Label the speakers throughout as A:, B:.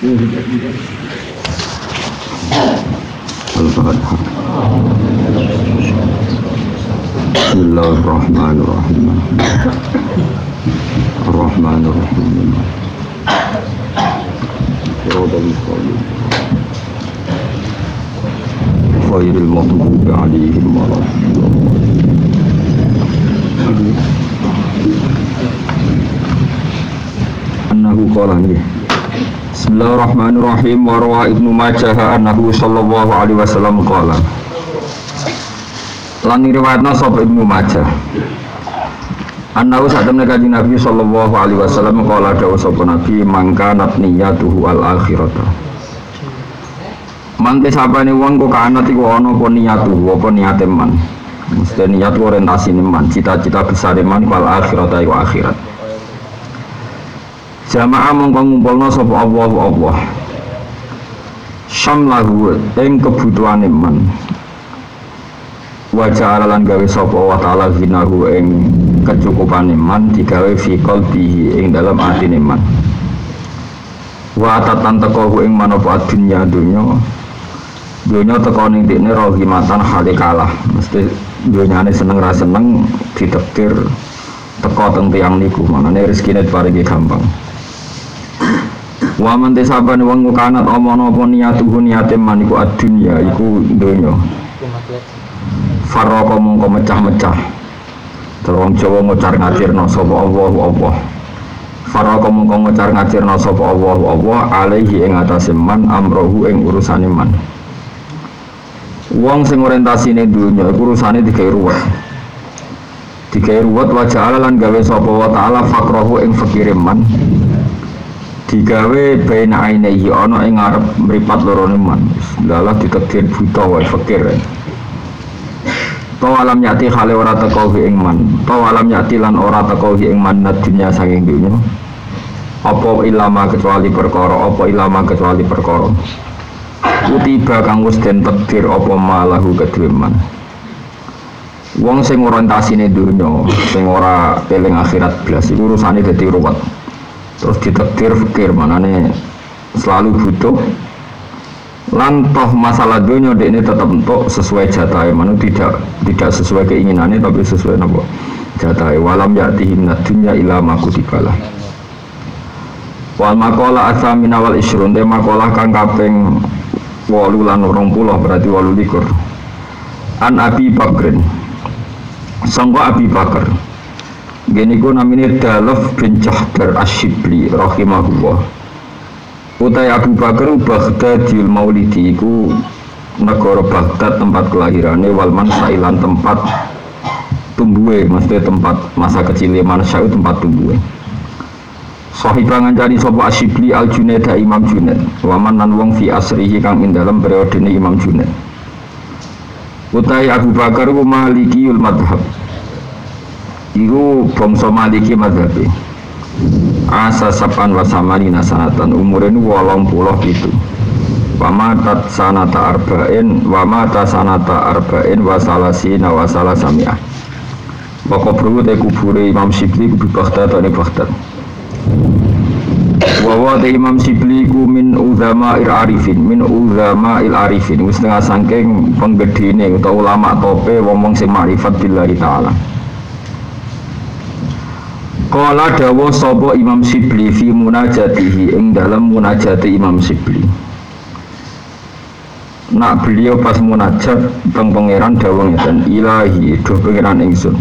A: Al-Fatihah. Bismillahirrahmanirrahim. Ar-Rahmanirrahim. Siratal mustaqim. Ghairil maghdubi 'alaihim waladdallin. Annahu qala nggih. Bismillahirrahmanirrahim. Wa rawa Ibnu Majah annahu sallallahu alaihi wasallam qala. Lan riwayatna sapa Ibnu Majah. Annahu satamna kanjeng Nabi sallallahu alaihi wasallam qala dawuh sapa Nabi mangka niyatuhu al-akhirata. Mangke sapane wong kok kanat iku ana apa niyatuhu apa niate man. Mesti niat orientasi man, cita-cita besar man wal akhirata iku akhirat. Jamaah mongko ngumpulna sapa Allah syamlahu ing kebutuhane man. Wa ja'ala lan gawe sapa wa ta'ala ginahu ing kecukupane man digawe fi qalbihi ing dalam atine man. Wa atatan teko ing manapa dunya dunya teko ning dekne rohimatan hale kalah. Mesti dunyane seneng ra seneng ditektir teko teng tiyang niku manane rezekine diparingi gampang. Wa man tesabane wong kanat omana apa niatuhu niate man iku adunya iku donya. Faraka mongko mecah-mecah. Terus Jawa ngocar ngacirna sapa Allah. Faraka mongko ngocar ngacirna sapa Allah alaihi ing atase man amrohu ing urusane man. Wong sing orientasine donya iku urusane digawe ruwet. Digawe ruwet wa ja'ala lan gawe sapa wa ta'ala faqrahu ing fakire man. Digawe baina ainehi ana ing ngarep mripat lorone man. Lalah ditakdir buta wae fakir. Tawalam yati khale ora teko ing man. Tawalam yati lan ora teko ing man dunya saking dunya. Apa ilama kecuali perkara. Utiba kang wis den takdir apa malahu kedue man. Wong sing orientasine dunya, sing ora eling akhirat blas iku urusane dadi ruwet. Terus ditakdir fikir manane selalu butuh lan toh masalah dunia ini tetap untuk sesuai jatahe manu tidak sesuai keinginannya tapi sesuai napa jatahe walam ya'tihim dunya ila ma kutibalah wal maqala asamina wal isrun te maqalah kang kaping 8 lan 20 berarti 28 an Abi Bakrin sangka Abi Bakar gini ku namanya Dalaf bin Jahdar Asyibli rahimahullah. Utai Abu Bakar Baghdadil Maulidi iku negara Baghdad tempat kelahirannya walman sailan tempat tumbuhe maksudnya tempat masa kecilnya manusia tempat tumbuhe. Sahibah ngancani sapa Asyibli al-Junaid Imam Junaid waman nan wong fi asrihi kang ing dalam periodene Imam Junaid. Utai Abu Bakar ku Malikiyul madhab iku bangsa Maliki madhabe. Asa sapan wasamani nasanatan umure nu 87. Wamata sanata arba'in wasalasina wasalasamiah. Waqabru te kubure Imam Syibli ku Baghdad ane Baghdad. Wa te Imam Syibli ku min uzama'il arifin wis tengah saking penggedene utawa ulama tope wong sing makrifat billahi taala. Qala dawa sapa Imam Syibli fi munajatihi ing dalam munajati Imam Syibli. Nak beliau pas munajat teng pangeran dawuh ngeten, ilahi do pangeran ingsun.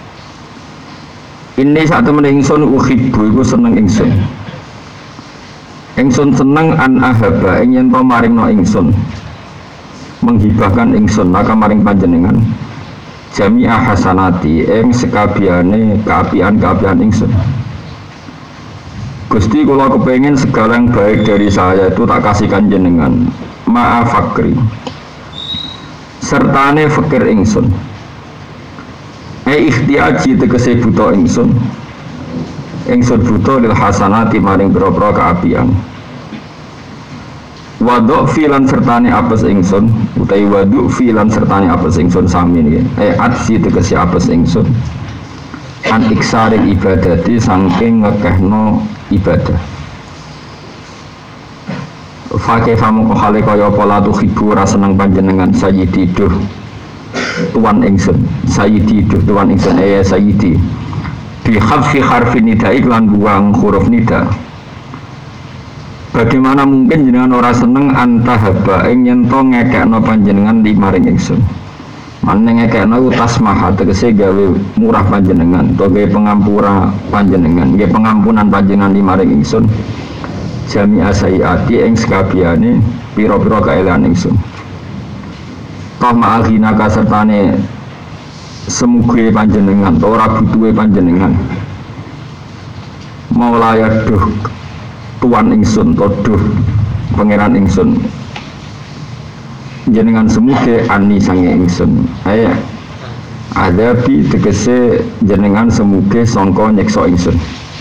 A: Ini sak temen ingsun uhibbu iku seneng ingsun. Ingsun seneng an ahaba ing yen to maringno ingsun. Menghibahkan ingsun maka maring panjenengan. Jami'ah hasanati ing sekabiane kaapian-kaapian ingsun. Gusti kula kepengin segala yang baik dari saya itu tak kasihkan jenengan. Maaf fakri. Sertane fakir ingsun. Ikhtiaji tegese buta ingsun. Ingsun buta lil hasanati maring pira-pira kaapian. Waduk filan sertane apes ingsun utai waduk filan sertane apes ingsun sami niki adsi tegese apes ingsun an iksaring ibadati saking ngekehno ibadah Fakih famu kohale kaya pola tu hibu seneng panjenengan sayyidi duh tuan ingsun sayyidi duh tuan ingsun sayyidi bihadfi harfi nida iklan buang huruf nida. Bagaimana mungkin jenengan ora seneng antahaba ing nyento ngekekno panjenengan di maring ingsun. Mane ngekekno tasmah tegese gawe murah panjenengan, gawe pengampura panjenengan, gawe pengampunan panjenengan di maring ingsun. Jami'a sayiati ing sekabiane pira-pira kaelan ingsun. Toh ma'al hina kasertane semuge panjenengan, ora butuhe panjenengan. Maulaya duh tuan ingsun, duh pangeran ingsun. Jenengan semuge ani sange ingsun. Adabi tegese jenengan semuge sangka nyeksa ingsun.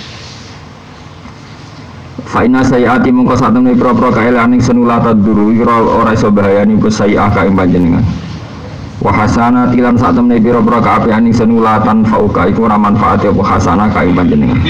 A: Faina sayyati mongko satemene pro-pro kaelan ingsun ulata duru ora iso bahayani ku sayyah ka ing panjenengan. Wa hasana tilan satemene pro-pro kaapian ingsun ulatan fauka iku ora manfaat apa hasana ka ing panjenengan.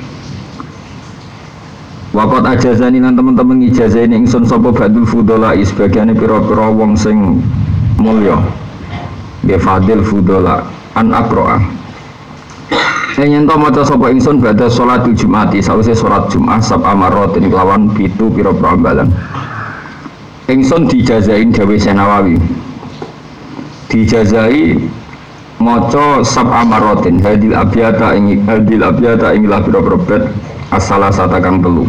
A: Waqat ajazani lan teman-teman ijazani ingsun sapa badul fudola sebagiane pira-pira wong sing mulya. Nggih fadil fudola an aqra. Yen to maca sapa ingsun badha salat Jumati sawise salat Jumat sab amaratin kelawan pitu pira-pira ambalan. Ingsun dijazain Dawe Senawawi. Dijazai maca sab amaratin hadil abyata ing la pira-pira bet as-salasata kang telu.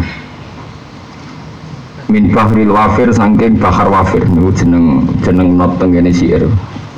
A: Min bahril wafir saking bahar wafir niku jeneng not tengene syair.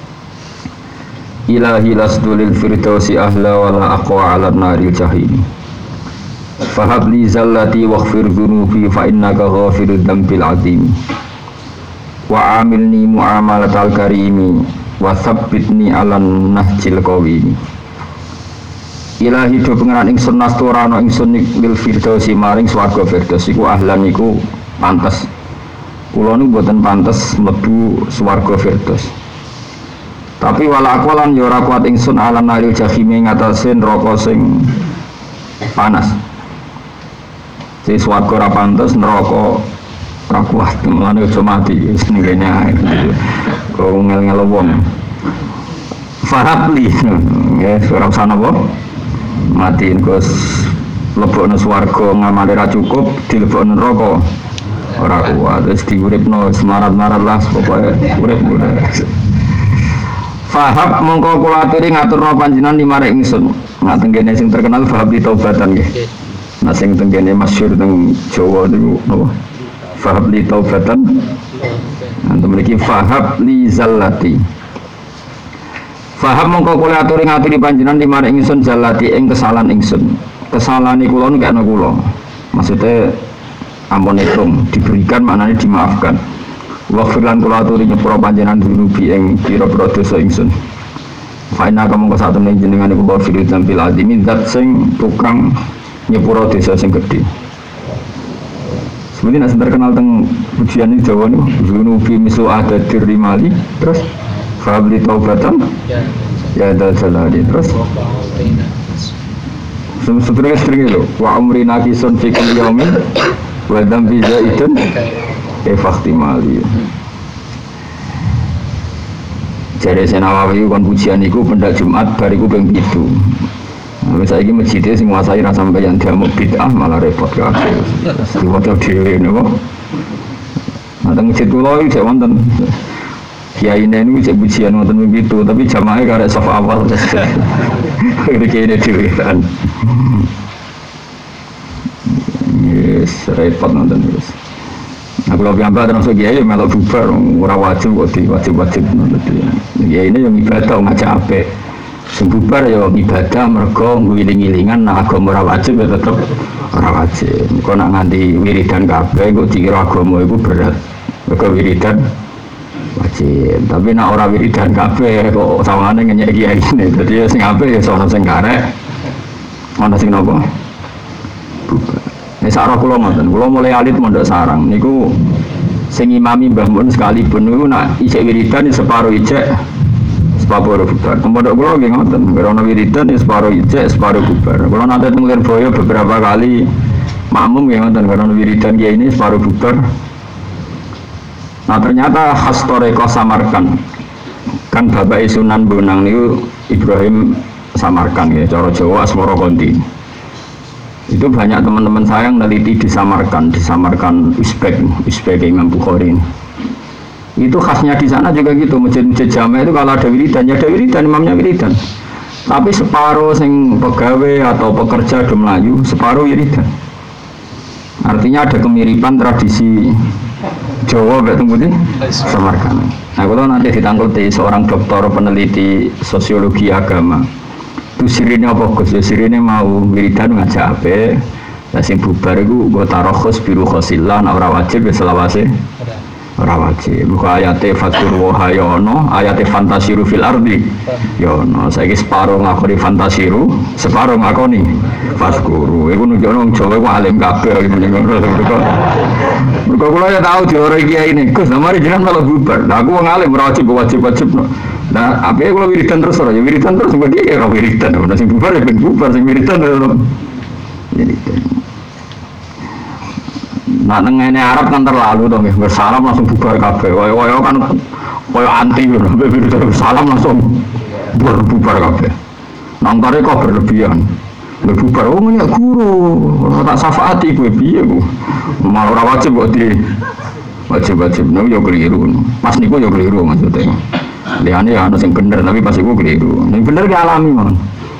A: Ilahi lasdulil firdausi ahla wala aqwa ala naril jahim. Fahab li zallati waghfir dhunubi fa innaka ghafirud dzambil azim. Wa amilni muamalatal karimi wa tsabbitni alan nahjil qawimi. Ilahi do pengeran ingsun nasturana ingsun lil firdausi maring swarga firdaus iku ahlan iku pantes. Kula niku mboten pantes mlebu swarga firdaus. Tapi wala akwalan ya ora kuat ingsun ala naril jahime ngatasé neraka sing panas. Sing swarga ora pantes neraka ora kuat mulane aja mati wis ning kene ae. Kok ngel-ngel wong. Farabli ya ora usah napa mati Gus lebokno swarga ngamale ra cukup dilebokno neraka ora kuat wis diuripno semarat-marat lah pokoke urip. Fahab mongko kula aturi ngaturna panjenengan limarek ingsun. Ngaten kene sing terkenal fahab li taubatan nggih. Nah sing tengene masyhur teng Jawa niku napa? Fahab li taubatan. Antum mriki fahab li zallati. Fahab mongko kula aturi ngaturi panjenengan limarek ingsun zallati ing kesalahan ingsun. Kesalahane kula niku ana kula. Maksudnya ampun itung diberikan maknanya dimaafkan. Waghfir lan kula aturi nyepura panjenengan dunubi ing pira-pira dosa ingsun. Fa inna kamu kesatune jenengan iku ghafirul dzambil azim zat sing tukang nyepura dosa sing gedhe. Sebenarnya nek terkenal teng pujian iki Jawa niku dunubi mislu adadir rimali terus fabli taubatan ya dal jalali terus sebenarnya sering lho wa umrina kisun fi kulli yaumin wa dzambi zaidun faktimali. Jare Senawawi kon pujian iku pendak Jumat bariku ping 7. Wis saiki masjid sing nguasai ra sampeyan diamuk bid'ah malah repot kabeh. Diwaca dhewe napa. Nah, masjid kula iki jek wonten. Kiyaine niku jek pujian wonten ping 7, tapi jamaah karek saf awal. Iki dhewe kan. Yes, repot nonton wis. Aku lebih ambil termasuk kiai melok bubar, ora wajib kok wajib kiai ini yang ibadah ngajak ape, sing bubar ya ibadah mergo ngiling-ngilingan, nah agama ora wajib ya tetep ora wajib. Kok nak nganti wiridan kabeh kok dikira agama itu berat, mergo wiridan wajib. Tapi nak ora wiridan kabeh kok sawangane ngenyek kiai ini, jadi sing ape ya sono sing karek, ana sing napa bubar. Sarah kula ngoten, kula mulai alit mondok sarang niku sing imami Mbah Mun sekalipun niku nak isih wiridan separo ijek separo bubar. Pondok kula nggih ngoten, karena wiridan separo ijek separo bubar. Kula nate teng Lirboyo beberapa kali makmum nggih ngoten, karena wiridan kiai ini separo bubar Nah ternyata khas Toreko Samarkand kan bapak Sunan Bonang itu Ibrahim Samarkand ya, cara Jawa Asmoro Konti. Itu banyak teman-teman saya yang neliti di Samarkand Uzbek Imam Bukhari ini. Itu khasnya di sana juga gitu, masjid-masjid jamaah itu kalau ada wiridan, ya ada wiridan, imamnya wiridan. Tapi separuh sing pegawai atau pekerja do Melayu, separuh wiridan. Artinya ada kemiripan tradisi Jawa betul betul Samarkand. Nah kalau nanti ditangkuti seorang dokter peneliti sosiologi agama, itu sirine apa Gus? Ya sirine mau wiridan ngajak ape, lah sing bubar iku nggo tarokhus biru khosillah, nek ora wajib ya selawase. Ora wajib. Buka ayate fatur wahayono, ayate fantasiru fil ardi. Yono, saiki separo ngakoni fantasiru, separo ngakoni faskuru. Iku nunjukno wong Jawa ku alim kabeh iki ngono. Mergo kula ya tau diore kiai ini, Gus, mari jenengan malah bubar. Lah aku wong alim ora wajib. Nah, apa ya kalau wiridan terus ora ya wiridan terus sebagai ya ora wiridan. Ora sing bubar ya ben bubar, sing wiridan lho. Wiridan. Nah, tengene Arab kan terlalu dong, bersalam langsung bubar kabeh. Koyo kan koyo anti lho, bersalam langsung bubar kabeh. Nangkare kok berlebihan. Bubar oh ya guru, tak syafaati kowe piye ku. Malah ora wajib kok di wajib nek yo keliru. Pas niku yo keliru maksudnya. Liane ya ana sing bener tapi pas iku keliru. Sing bener ki alami mon.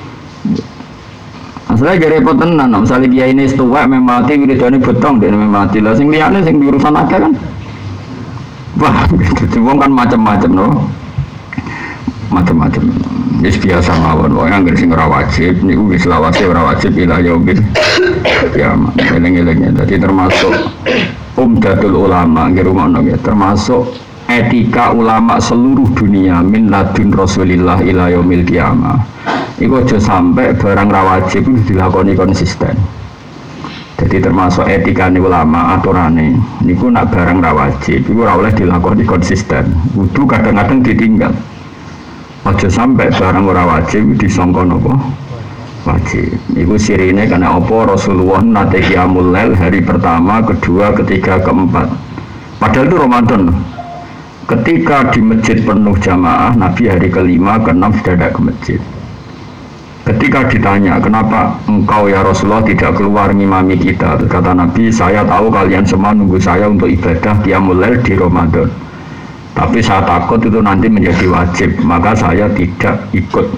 A: Asalnya gak repot tenan, misalnya kiai ini setuwek memati wiridane betong dia memati lah, sing liane sing diurusan akeh kan, wah, gitu, wong kan macam-macam no, macam-macam, jadi biasa mawon, wong yang sing ora wajib, niku wis lawase ora wajib ila yaumil kiamat, eling-elingnya, jadi termasuk umdatul ulama, nggih rumakno nggih, termasuk etika ulama seluruh dunia min ladun Rasulillah ila yaumil kiamah. Iku aja sampai barang ra wajib itu dilakoni konsisten. Jadi termasuk etika nih ulama aturane. Niku nak barang ra wajib, iku ora oleh dilakoni konsisten. Kudu kadang-kadang ditinggal. Aja sampai barang ora wajib disangka napa wajib. Iku sirine karena apa Rasulullah nate qiyamul lail hari pertama, kedua, ketiga, keempat. Padahal itu Ramadan. Ketika di masjid penuh jamaah, Nabi hari kelima, keenam sudah ada ke masjid. Ketika ditanya, kenapa engkau ya Rasulullah tidak keluar ngimami kita? Kata Nabi, saya tahu kalian semua nunggu saya untuk ibadah qiyamul lail di Ramadan. Tapi saya takut itu nanti menjadi wajib, maka saya tidak ikut.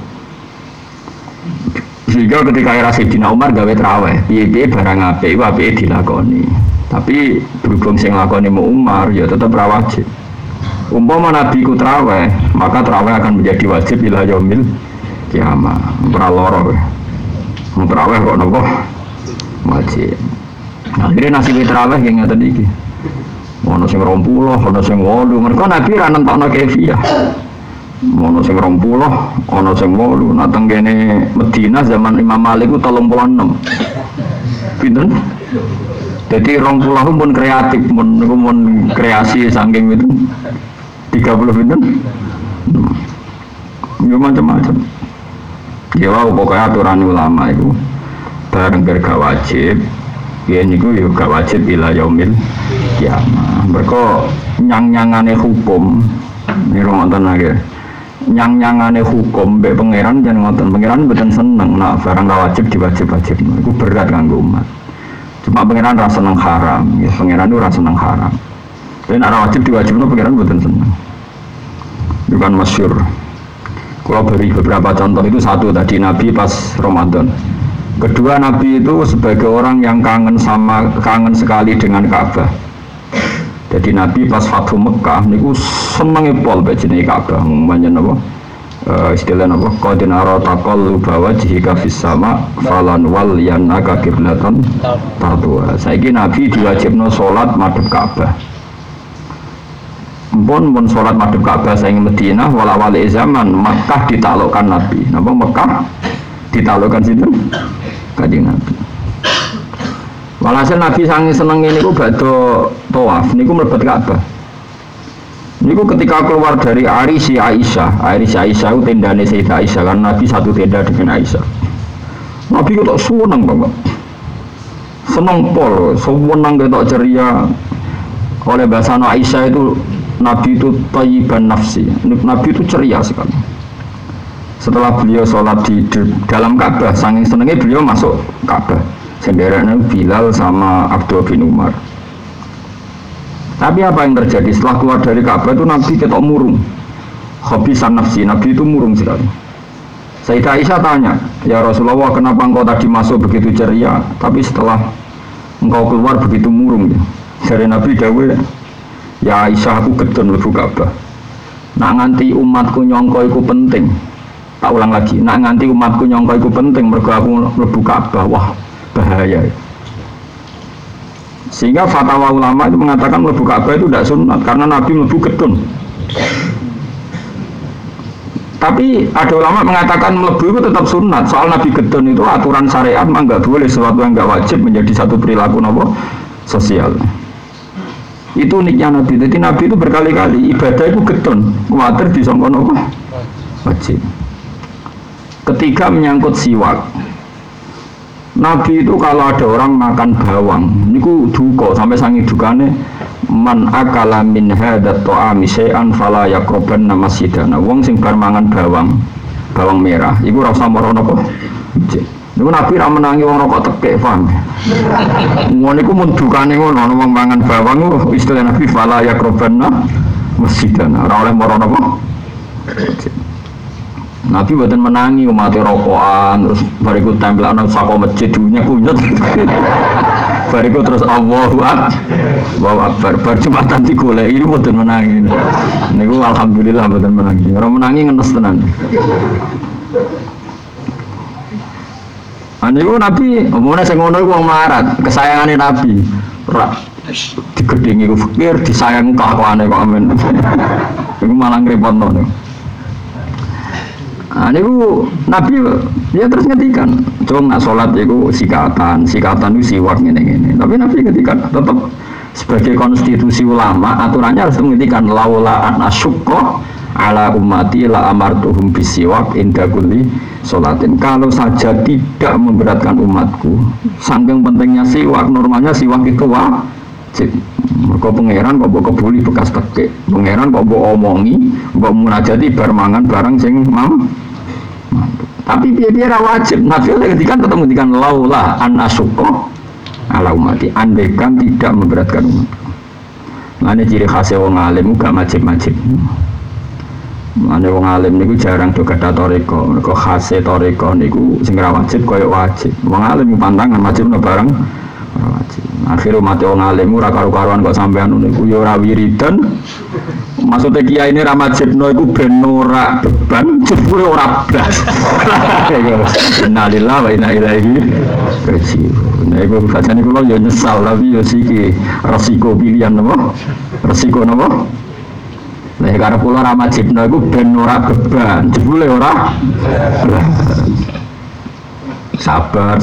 A: Sehingga ketika era Sayyidina Umar gawe traweh, piye-piye barang apik iku apike dilakoni. Tapi berhubung sing lakoni mu Umar, ya tetap ra wajib. Umpama Nabi ku traweh, maka traweh akan menjadi wajib ila yaumil kiamah. Ora loro. Mun traweh kok nopo wajib. Akhirnya nasib traweh yang ngaten iki. Ono sing 20, ono sing 8. Mergo Nabi ra nentokno kefiah. Ono sing 20, ono sing 8. Nah teng kene Madinah zaman Imam Malik ku 36. Pinten? Jadi 20 pun kreatif, pun kreasi saking itu 30 pinten. Ya macam-macam. Ya wow, pokoknya aturan ulama itu bareng gak wajib. Ya niku yo gak wajib ila yaumil kiamah. Mergo nyang-nyangane hukum ini ngoten lagi. Nyang-nyangane hukum mbek pangeran jan ngoten. Pangeran mboten seneng nek barang ra wajib diwajib-wajibno. Iku berat kanggo umat. Cuma pangeran ra seneng haram, ya pangeran ora seneng haram. Tapi nek ra wajib diwajibno pangeran mboten seneng. Itu kan masyhur. Kalau beri beberapa contoh itu satu tadi Nabi pas Ramadan. Kedua Nabi itu sebagai orang yang kangen sekali dengan Ka'bah. Jadi Nabi pas Fathu Mekah niku senenge pol bejene Ka'bah manjen apa? Istilah apa? Qad nara taqalluba wajhika fis sama falan wal yanaka qiblatan tarduha. Saiki Nabi diwajibno salat madhep Ka'bah. Pun sholat madhep Ka'bah saing Madinah wala-wali zaman Makkah ditaklukkan Nabi. Napa Makkah ditaklukkan situ? Kanjeng Nabi. Walhasil Nabi sange seneng niku badhe tawaf niku mlebet Ka'bah. Niku ketika keluar dari Arisi Aisyah itu tendane Sayyidah Aisyah kan Nabi satu tenda dengan Aisyah. Nabi kok seneng banget. Seneng pol, seneng ketok ceria. Oleh bahasa Aisyah itu Nabi itu thayyiban nafsi. Nabi itu ceria sekali. Setelah beliau sholat di dalam Ka'bah, saking senengnya beliau masuk Ka'bah. Senderannya Bilal sama Abdullah bin Umar. Tapi apa yang terjadi setelah keluar dari Ka'bah itu Nabi ketok murung. Khabisan nafsi, Nabi itu murung sekali. Sayyidah Aisyah tanya, ya Rasulullah kenapa engkau tadi masuk begitu ceria, tapi setelah engkau keluar begitu murung ya? Dari Nabi dawuh, ya Aisyah aku gedon mlebu Ka'bah. Nak nganti umatku nyangka iku penting. Tak ulang lagi, nak nganti umatku nyangka iku penting mergo aku mlebu Ka'bah, wah bahaya. Sehingga fatwa ulama itu mengatakan mlebu Ka'bah itu tidak sunat karena Nabi mlebu gedon. Tapi ada ulama mengatakan mlebu itu tetap sunat. Soal Nabi gedon itu aturan syariat mah enggak boleh, sesuatu yang enggak wajib menjadi satu perilaku nopo sosial. Itu uniknya Nabi. Jadi Nabi itu berkali-kali ibadah itu gedon, kuwatir disangka nopo wajib. Ketika menyangkut siwak, Nabi itu kalau ada orang makan bawang, niku duka sampai sangi dukane, man akala min hadat ta'ami syai'an fala yaqrabanna masjidana. Wong sing bar mangan bawang merah, iku ora usah mara napa. Niku Nabi ra menangi wong rokok tekek, paham. Ngono niku mun dukane ngono, wong mangan bawang istilah Nabi fala yaqrabanna masjidana. Ora oleh mara napa. Nabi buatan menangi umat rokokan, terus bariku tempelan saka masjid dunia kunyut. Bariku terus Allahu Akbar. Bar Jumatan digoleki ini buatan menangi. Niku alhamdulillah buatan menangi. Orang menangi ngenes tenan. Niku Nabi umumnya sing ngono iku wong melarat, kesayangane Nabi. Ora digedhengi ku fakir, disayang kelakuane kok amen. Iku malah ngrepotno niku. Niku Nabi ya terus ngetikan, cuma nak sholat itu sikatan itu siwak ngene-ngene. Tapi Nabi ngetikan tetap sebagai konstitusi ulama aturannya harus ngetikan laula an asyukka ala ummati la amartuhum bisiwak inda kulli sholatin. Kalau saja tidak memberatkan umatku, saking pentingnya siwak, normalnya siwak itu wajib. Mergo pangeran kok mbok kebuli bekas tekek. Pangeran kok mbok omongi, mbok munajati bar mangan barang sing tapi piye-piye ra wajib. Nabi ngendikan tetep ngendikan laula an asyqa ala ummati, andaikan tidak memberatkan umat. Mane ciri khas wong alim gak wajib-wajib. Mane wong alim niku jarang do gadah toreko. Mergo khase toreko niku sing ra wajib koyo wajib. Wong alim pantangan wajibno barang wajib. Akhir umat wong alim ora karo-karuan kok sampean niku ya ora wiridan. Maksudnya kiai ini ramajibno iku ben ora beban, jebule ora blas. Innalillahi wa inna ilaihi raji'un. Nah iku bacane kula ya nyesal tapi ya siki resiko pilihan napa? Resiko napa? Lah karep kula ramajibno iku ben ora beban, jebule ora blas. Sabar.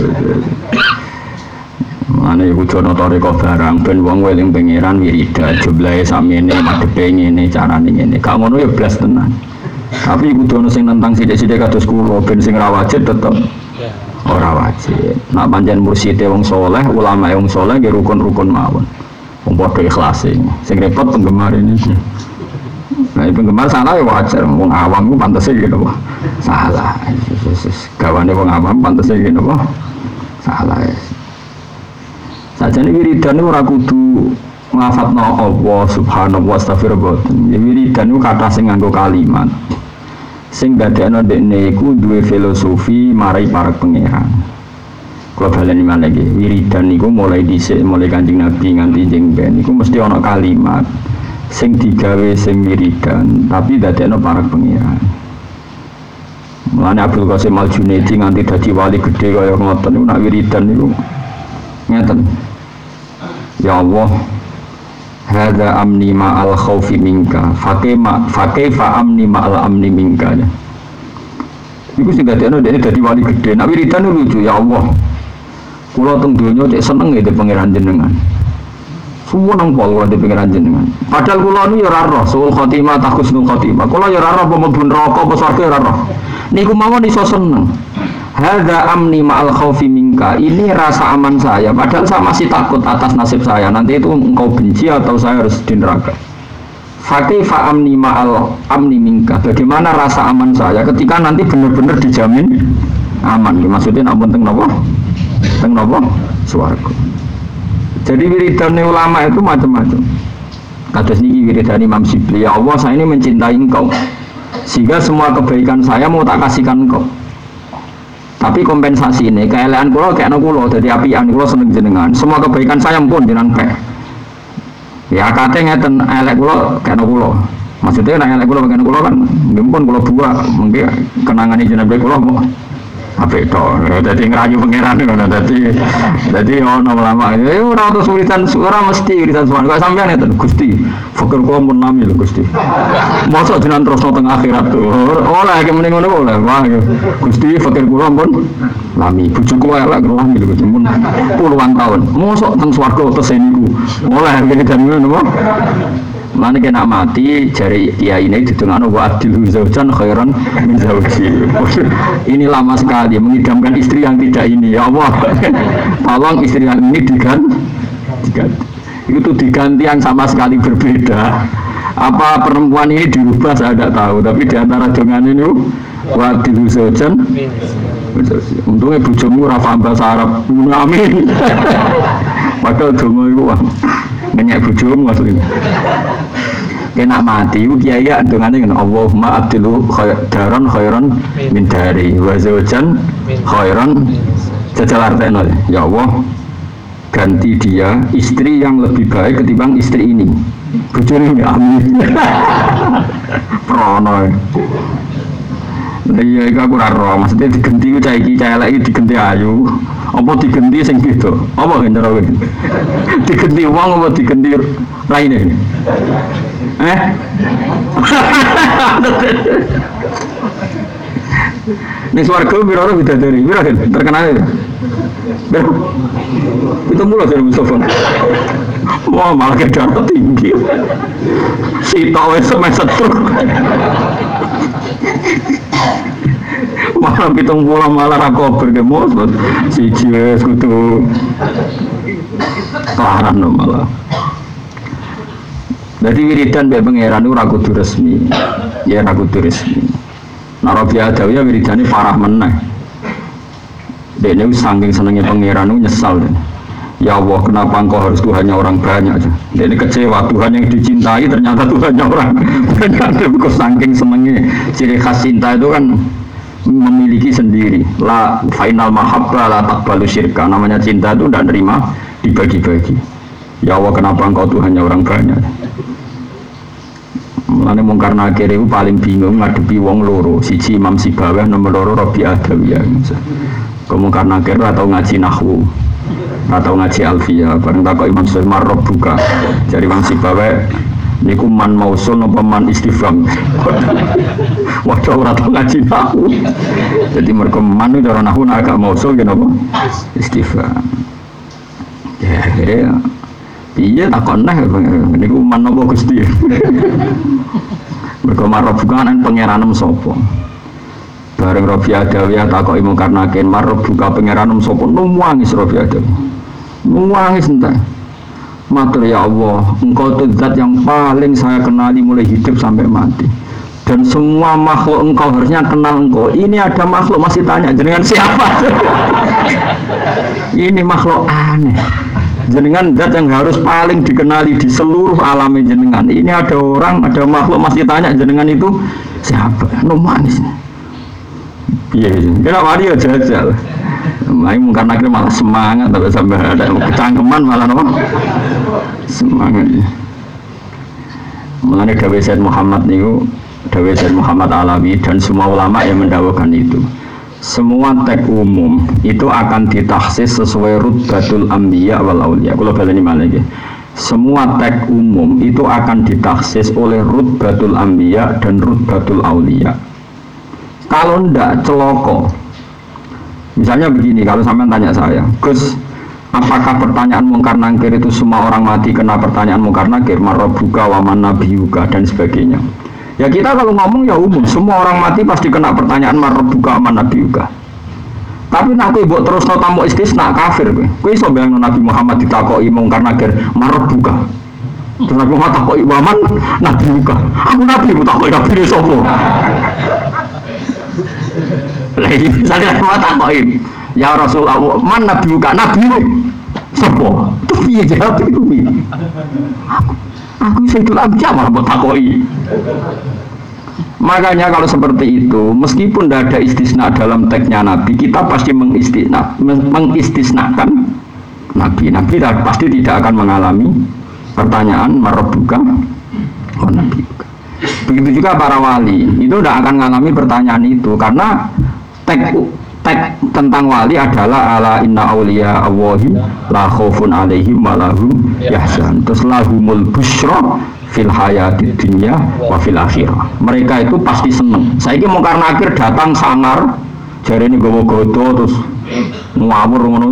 A: Ane iku jono toreko barang ben wong eling pangeran wiridan jumlahe sakmene madhepe ngene carane ngene. Gak ngono ya blas tenan. Tapi iku jono sing nentang sithik-sithik kados kula ben sing ra wajib tetep ora wajib. Nek pancen mursite wong saleh, ulama wong saleh nggih rukun-rukun mawon. Wong padha ikhlase. Sing repot penggemar ini. Nah, penggemar salah ya wajar. Wong awam ku pantese gitu apa? Salah. Gawane wong awam pantese gitu apa? Salah. Sajane wiridan ora kudu nglafatno Allah subhanallah astagfirullah. Ya wiridan iku kathah sing nganggo kalimat. Sing dadekno dekne iku duwe filosofi marai para pangeran. Kula baleni maneh iki, wiridan niku mulai dhisik mulai Kanjeng Nabi nganti jeng ben iku mesti ana kalimat sing digawe sing wiridan tapi dadekno para pangeran. Mulane Abdul Qasim Al-Junaidi nganti dadi wali gedhe kaya ngoten niku nak wiridan niku ngeten. Ya Allah, hadza amni ma'al khaufi minka, fakaifa amni ma'al amni minka. Iku sing dadekno dene dadi wali gedhe. Nak wiridan lucu, ya Allah. Kula teng donya cek seneng ngene pangeran jenengan. Semua nang kula di pangeran jenengan. Padahal kula nu ya ora roh, sul khotimah takhusnul khotimah. Kula ya ora roh apa mlebu neraka apa swarga ya ora roh. Niku mawon iso seneng. Hadza amni ma'al khaufi minka. Ini rasa aman saya, padahal saya masih takut atas nasib saya. Nanti itu engkau benci atau saya harus di neraka. Fakih amni ma'al amni minka. Bagaimana rasa aman saya ketika nanti benar-benar dijamin aman? Maksudnya ampun teng napa? Teng napa? Swarga. Jadi wiridan ulama itu macam-macam. Kados niki wiridan Imam Sibli, ya Allah saya ini mencintai engkau. Sehingga semua kebaikan saya mau tak kasihkan engkau. Tapi kompensasi ini keelekan kula kekno kula dadi apian kula seneng jenengan. Semua kebaikan saya pun jenengan pek. Ya kate ngeten elek kula kekno kula. Maksudnya nek elek kula kekno kula kan nggih pun kula buak mengki kenangane jenengan kula kok apik to. Dadi ngrayu pangeran ngono dadi ono ulama ora terus wiridan ora mesti wiridan sowan kok sampean ngeten Gusti fakir kula mun nami lho Gusti. Mosok jenengan terus teng akhirat to. Oleh iki mending ngono oleh. Wah Gusti fakir kula pun nami bojoku elek nami lho Gusti mun puluhan tahun. Mosok teng swarga terus niku. Oleh wiridan ngono. Mana kena mati jari kiai ini didengano wa adil zaujan khairan min zauji. Ini lama sekali mengidamkan istri yang tidak ini. Ya Allah, tolong istri yang ini diganti. Itu diganti yang sama sekali berbeda. Apa perempuan ini dirubah saya tidak tahu. Tapi di antara dengan ini wa adil zaujan. Untungnya bojomu ora paham bahasa Arab. Amin. Padahal donga iku wah ngenyek bojomu asline. Kena mati kiai ya dongane ngene Allahumma abdilu khairan min dari wa zawjan khairan jajal artene ya Allah ganti dia istri yang lebih baik ketimbang istri ini bojone amin prono iya iku aku ora ro maksudnya digenti ku cah iki cah elek iki digenti ayu apa digenti sing beda apa gendera kowe digenti wong apa digenti raine Ini swarga biro bidadari, biro kan terkenal itu. Biro, itu mula dari Mustafa. Wah malah ke darah tinggi. Si tahu semester truk. Malah pitung bola malah rakober demo, si jiwes kudu kelaran no malah. Jadi wiridan mbek pangeran ora kudu resmi. Ya ora kudu resmi. Nabi Adawiyah wiridane parah meneh. Dene saking senenge pangeran nyesal. Ya Allah, kenapa engkau harus Tuhannya orang banyak aja? Dene kecewa Tuhan yang dicintai ternyata Tuhannya orang banyak. Kok saking senenge ciri khas cinta itu kan memiliki sendiri. La final mahabbah la taqbalu syirka. Namanya cinta itu tidak nerima dibagi-bagi. Ya Allah, kenapa engkau Tuhannya orang banyak? Mulane Mungkar Nakir itu paling bingung ngadepi wong loro, siji Imam Sibawah, nomor loro Rabi Adawiyah. Mungkar Nakir atau ngaji nahwu, atau ngaji alfiyah, bareng takok Imam Sulaiman buka. Jadi Imam Sibawah niku man mausul napa man istifham. Waduh ora tau ngaji nahwu. Jadi mergo man itu cara nahwu agak mausul napa istifham. Ya. Iya takon neh niku man napa Gusti. Mergo marep bukan pangeranem sapa. Bareng Rabi Adawiyah takoki Mungkar Nakir marep buka pangeranem sapa nangis Rabi Adawiyah. Nangis entek. Matur ya Allah, engkau itu zat yang paling saya kenali mulai hidup sampai mati. Dan semua makhluk engkau harusnya kenal engkau. Ini ada makhluk masih tanya jenengan siapa? Ini makhluk aneh. Jenengan zat yang harus paling dikenali di seluruh alam jenengan. Ini ada orang, ada makhluk masih tanya jenengan itu siapa? Manis. Iya, kenapa dia jajal? Main Mungkar Nakir malah semangat, tapi sampai ada kecangkeman malah apa? Semangat. Mulanya Dawei Said Muhammad niku, Dawei Said Muhammad Alawi dan semua ulama yang mendakwakan itu. Semua teks umum itu akan ditaksis sesuai rutbatul anbiya wal auliya. Kalau baleni malih semua teks umum itu akan ditaksis oleh rutbatul anbiya dan rutbatul auliya. Kalau ndak celoko. Misalnya begini, kalau sampean tanya saya, Gus, apakah pertanyaan Mungkar Nakir itu semua orang mati kena pertanyaan Mungkar Nakir, marabbuka wa man nabiyuka dan sebagainya? Ya kita kalau ngomong ya umum, semua orang mati pasti kena pertanyaan marabbuka man nabiyuka. Tapi nak kowe mbok terusno tamu istisna kafir kowe. Kowe iso bayangno Nabi Muhammad ditakoki Mungkar Nakir marabbuka. Terus aku mau takoki waman nabi buka. Aku nabi mau takoki nabi sapa? Lah iki misalnya aku mau takoki, ya Rasul Allah, man nabi buka nabi sapa? Terus piye jawab itu piye? Aku Sayyidul Anbiya malah mau takoki. Makanya kalau seperti itu, meskipun tidak ada istisna dalam teksnya Nabi, kita pasti mengistisnakan Nabi. Nabi pasti tidak akan mengalami pertanyaan marbuka oh Nabi. Begitu juga para wali, itu tidak akan mengalami pertanyaan itu karena teks tentang wali adalah ala inna awliya Allahi la khaufun alaihim wa lahum yahzan. Terus lahumul busyra fil hayatid dunya wa fil akhirah. Mereka itu pasti seneng. Saiki mau karena akhir datang sangar, jarene gowo godo terus ngawur ngono.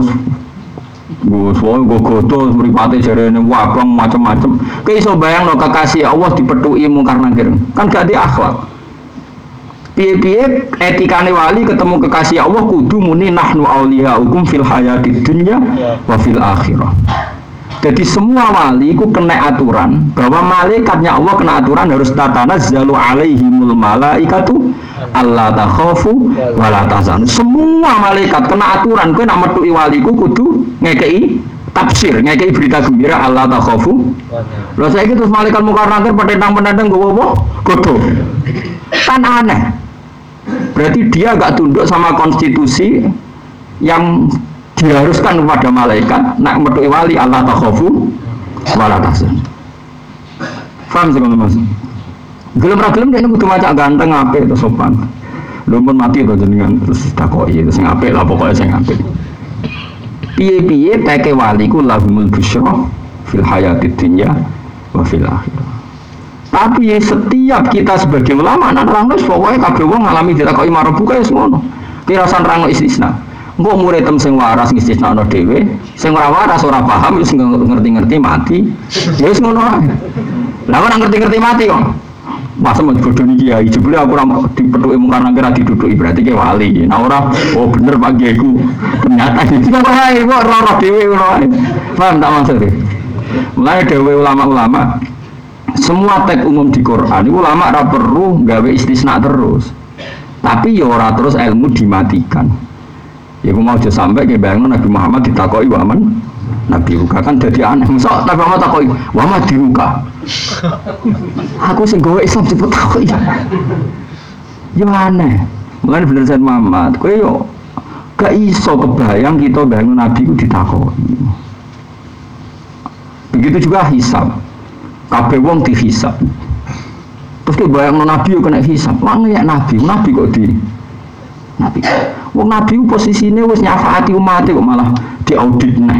A: Gus wong godo mripate jarene wabang macam-macam. Ki iso bayangno kekasih Allah dipethuki mungkar nakir. Kan gak di akhlak. Piye-piye etikane wali ketemu kekasih Allah kudu muni nahnu auliyaukum fil hayatid dunya wa fil akhirah. Jadi semua wali itu kena aturan bahwa malaikatnya Allah kena aturan harus tatanazzalu alaihimul malaikatu alla takhafu wa la tahzanu. Semua malaikat kena aturan kowe nek metuki waliku kudu ngekei tafsir, ngekei berita gembira alla takhafu. Lha saiki terus malaikat mungkar nakir petentang-petentang nggowo apa? Godho. Kan aneh. Berarti dia enggak tunduk sama konstitusi yang diharuskan kepada malaikat nak metuki wali Allah takhafu wala tahzan. Paham sih Mas? Gelem ra gelem nek kudu maca ganteng apik terus sopan. Lho mun mati to jenengan terus takoki terus sing apik lah pokoke sing apik. Piye-piye teke wali ku lahumul busyra fil hayatid dunya wa fil akhirah. Tapi setiap kita sebagai ulama anak orang wis pokoke kabeh wong ngalami ditakoki marbuka ya semono. Ki rasa nerangno istisna. Engko muridem sing waras ngistisnakno dhewe, sing ora waras ora paham wis ngerti-ngerti mati. Ya wis ngono ae. Lah ora ngerti-ngerti mati kok. Masa men bodoni kiai jebule aku ora dipethuki mung karena kira diduduki berarti ki wali. Nah ora oh bener Pak Gieku. Ternyata iki kok ae kok ora dhewe ngono ae. Paham tak maksud e? Mulai dhewe ulama-ulama semua teks umum di Quran itu ulama ora perlu gawe istisna terus. Tapi ya ora terus ilmu dimatikan. Ya aku mau sampai ke bayangno Nabi Muhammad ditakoki waman Nabi Ruka kan jadi aneh. Masa Nabi Muhammad takoki waman diruka. Aku sing gawe Islam cepet takoki. Ya aneh. Mulane bener Said Muhammad, kowe yo gak iso kebayang kita bayangno Nabi ku ditakoki. Begitu juga hisab. Kabeh wong dihisab. Terus kowe bayangno Nabi yo kena hisab. Wah ya Nabi kok di Nabi. Wong Nabi posisine wis nyafaati umat kok malah diaudit neh.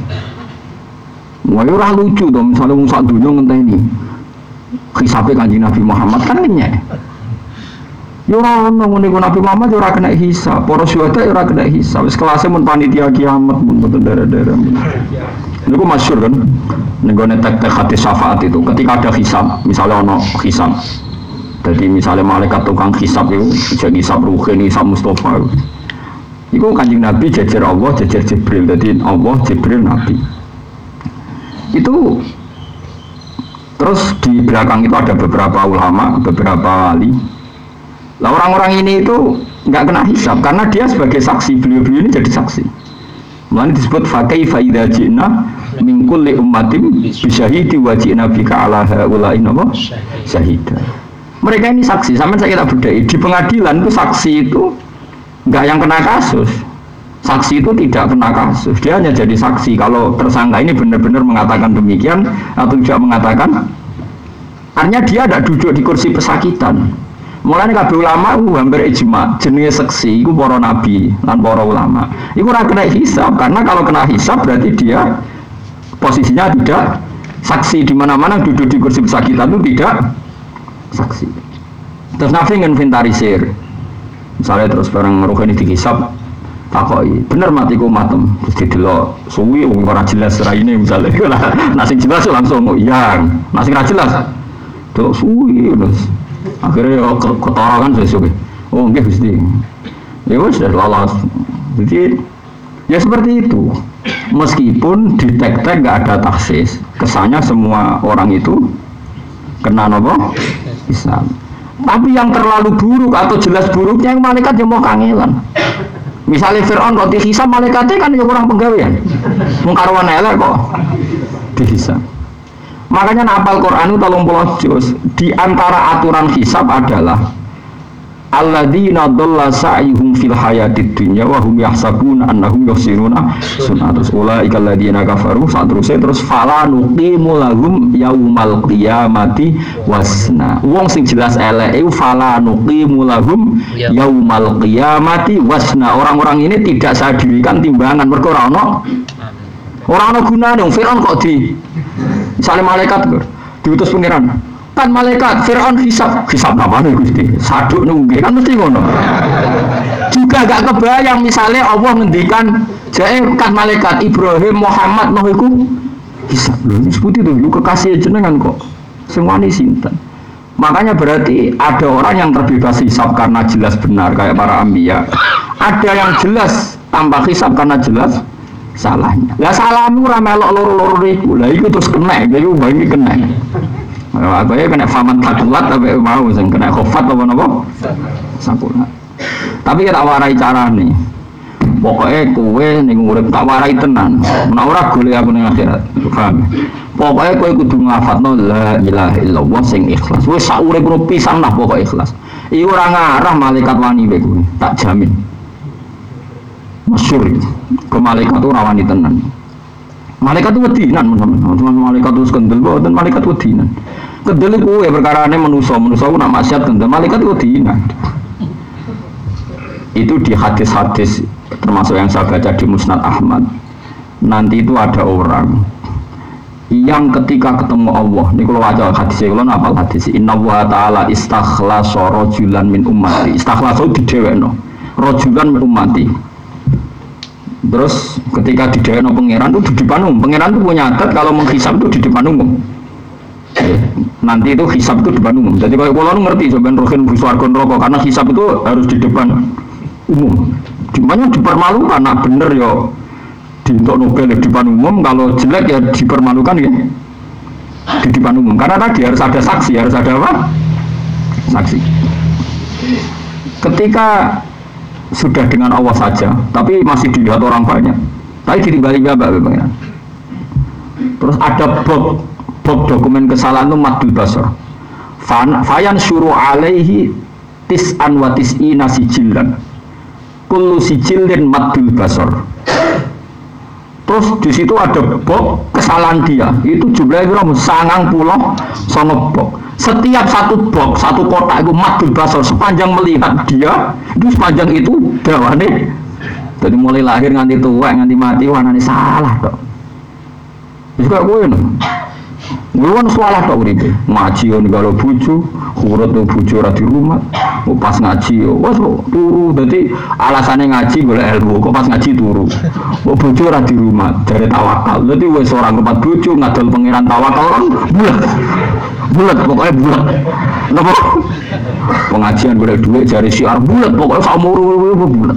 A: Wah ora lucu to misale wong sak donya ngenteni. Hisabe Kanjeng Nabi Muhammad kan kenyek. Yo ora ono ngene Nabi Muhammad ora kena hisab, para syuhada ora kena hisab. Wis kelase mun panitia kiamat mun mboten daerah-daerah. Niku masyhur kan. Ning gone tek-tek hadis syafaat itu ketika ada hisab, misalnya ono hisab. Jadi misalnya malaikat tukang hisab itu, jadi hisab Ruhin, hisab Mustafa itu Kanjeng Nabi jajar Allah, jajar Jibril. Jadi Allah, Jibril, Nabi itu. Terus di belakang itu ada beberapa ulama, beberapa wali. Lah orang-orang ini itu nggak kena hisab karena dia sebagai saksi, beliau-beliau ini jadi saksi. Mulanya disebut fakaifa idza ji'na min kulli ummatin bisyahidi wa ji'na bika ala haula'i syahida. Mereka ini saksi, sama saya tak bedai di pengadilan itu saksi itu nggak yang kena kasus, saksi itu tidak kena kasus, dia hanya jadi saksi kalau tersangka ini benar-benar mengatakan demikian atau tidak mengatakan, artinya dia tidak duduk di kursi pesakitan. Mulanya kabeh ulama hampir ijma jenis saksi itu para nabi dan para ulama itu ora kena hisab karena kalau kena hisab berarti dia posisinya tidak saksi di mana-mana duduk di kursi pesakitan itu tidak saksi. Terus Nabi nginventarisir misalnya terus barang Ruhin dihisab takoki bener matiku matem terus didelok suwi ora jelas raine misalnya nasi jelas langsung iya nasi ra jelas delok suwi terus akhirnya ketara kan sesuai oh nggih Gusti ya wis sudah lolos. Jadi Ya seperti itu. Meskipun di tek-tek nggak ada taksis, kesannya semua orang itu kena apa? Hisab. Tapi yang terlalu buruk atau jelas buruknya yang malaikat yang mau kangelan. Misalnya Fir'aun kok dihisab malaikatnya kan ya kurang penggawean. Mungkarwan elek kok dihisab. Makanya apal Quran itu 30 juz. Di antara aturan hisab adalah alladzina dhalla sa'yuhum fil hayatid dunya wa hum yahsabuna annahum yuhsinuna sunna. Terus ulaika alladzina kafaru terus fala nuqimu lahum yaumal qiyamati wasna. Wong sing jelas elek iku fala nuqimu lahum yaumal qiyamati wasna. Orang-orang ini tidak saya dirikan timbangan mergo ora ono gunane. Wong Firaun kok di misalnya malaikat diutus pangeran kan malaikat Fir'aun hisab apa nih Gusti saduk nunggu kan mesti ngono juga gak kebayang misalnya Allah ngendikan jae kan malaikat Ibrahim Muhammad Nuh iku hisab lho seperti itu lu kekasih jenengan kok semuanya sinten. Makanya berarti ada orang yang terbebas hisab karena jelas benar kayak para anbiya, ada yang jelas tanpa hisab karena jelas salahnya. Lah salahmu ora melok loro-loro iku lah iku terus kena iku bagi kena. Apa ya kena faman takulat apa mau sing kena khofat apa napa? Sakulat. Tapi kita warai carane. Pokoke kowe ning urip tak warai tenan. Nek ora golek aku ning akhirat. Paham? Pokoke kowe kudu nglafatno la ilaha illallah sing ikhlas. Wis sak urip pisan lah pokoke ikhlas. Iki ora ngarah malaikat wani kowe, tak jamin. Masyhur ke malaikat ora wani tenan. Malaikat itu wedinan, malaikat itu kendel, dan malaikat wedinan. Kendel itu ya perkarane manusia nak maksiat kendel, malaikat itu wedinan. Itu di hadis-hadis termasuk yang saya baca di Musnad Ahmad. Nanti itu ada orang yang ketika ketemu Allah, ini kalau baca hadisnya, kalau nafal hadis, Inna wa ta'ala istakhlasa rajulan min ummati. Istakhlasa itu didewekno, rajulan min ummati. Terus ketika di dewan pangeran itu di depan umum, pangeran itu punya adat kalau menghisab itu di depan umum. Nanti itu hisab itu di depan umum. Jadi kalau kalian ngerti sebenarnya rohin buswargon rokok karena hisab itu harus di depan umum. Dimana dipermalukan, nak bener ya di untuk Nobel di depan umum, kalau jelek ya dipermalukan ya di depan umum. Karena tadi harus ada saksi, harus ada apa? Saksi. Ketika sudah dengan Allah saja, tapi masih dilihat orang banyak. Tapi ditimbali bapak pengiran. Terus ada bab dokumen kesalahan itu madul basor. Fayan syuru alaihi tis'an wa tis'ina sijillan. Kullu sijillin madul basor. Terus di situ ada bab kesalahan dia. Itu jumlahnya berapa? 90 bab. Setiap satu box, satu kotak itu madul basor, sepanjang melihat dia, itu sepanjang itu dawane. Jadi mulai lahir nganti tua, nganti mati, warnanya salah dok. Juga gue nih, gue kan salah dok uripe. Ngaji on kalau bucu, kurut tuh bucu di rumah, pas ngaji, wah turu. Jadi alasannya ngaji boleh ilmu, kok pas ngaji turu. Bucu di rumah, dari tawakal. Jadi gue seorang kepat bucu, ngadol pangeran tawakal kan bulat pokoknya bulat. Napa? Pengajian boleh duit cari siar bulat pokoknya samuru bulat.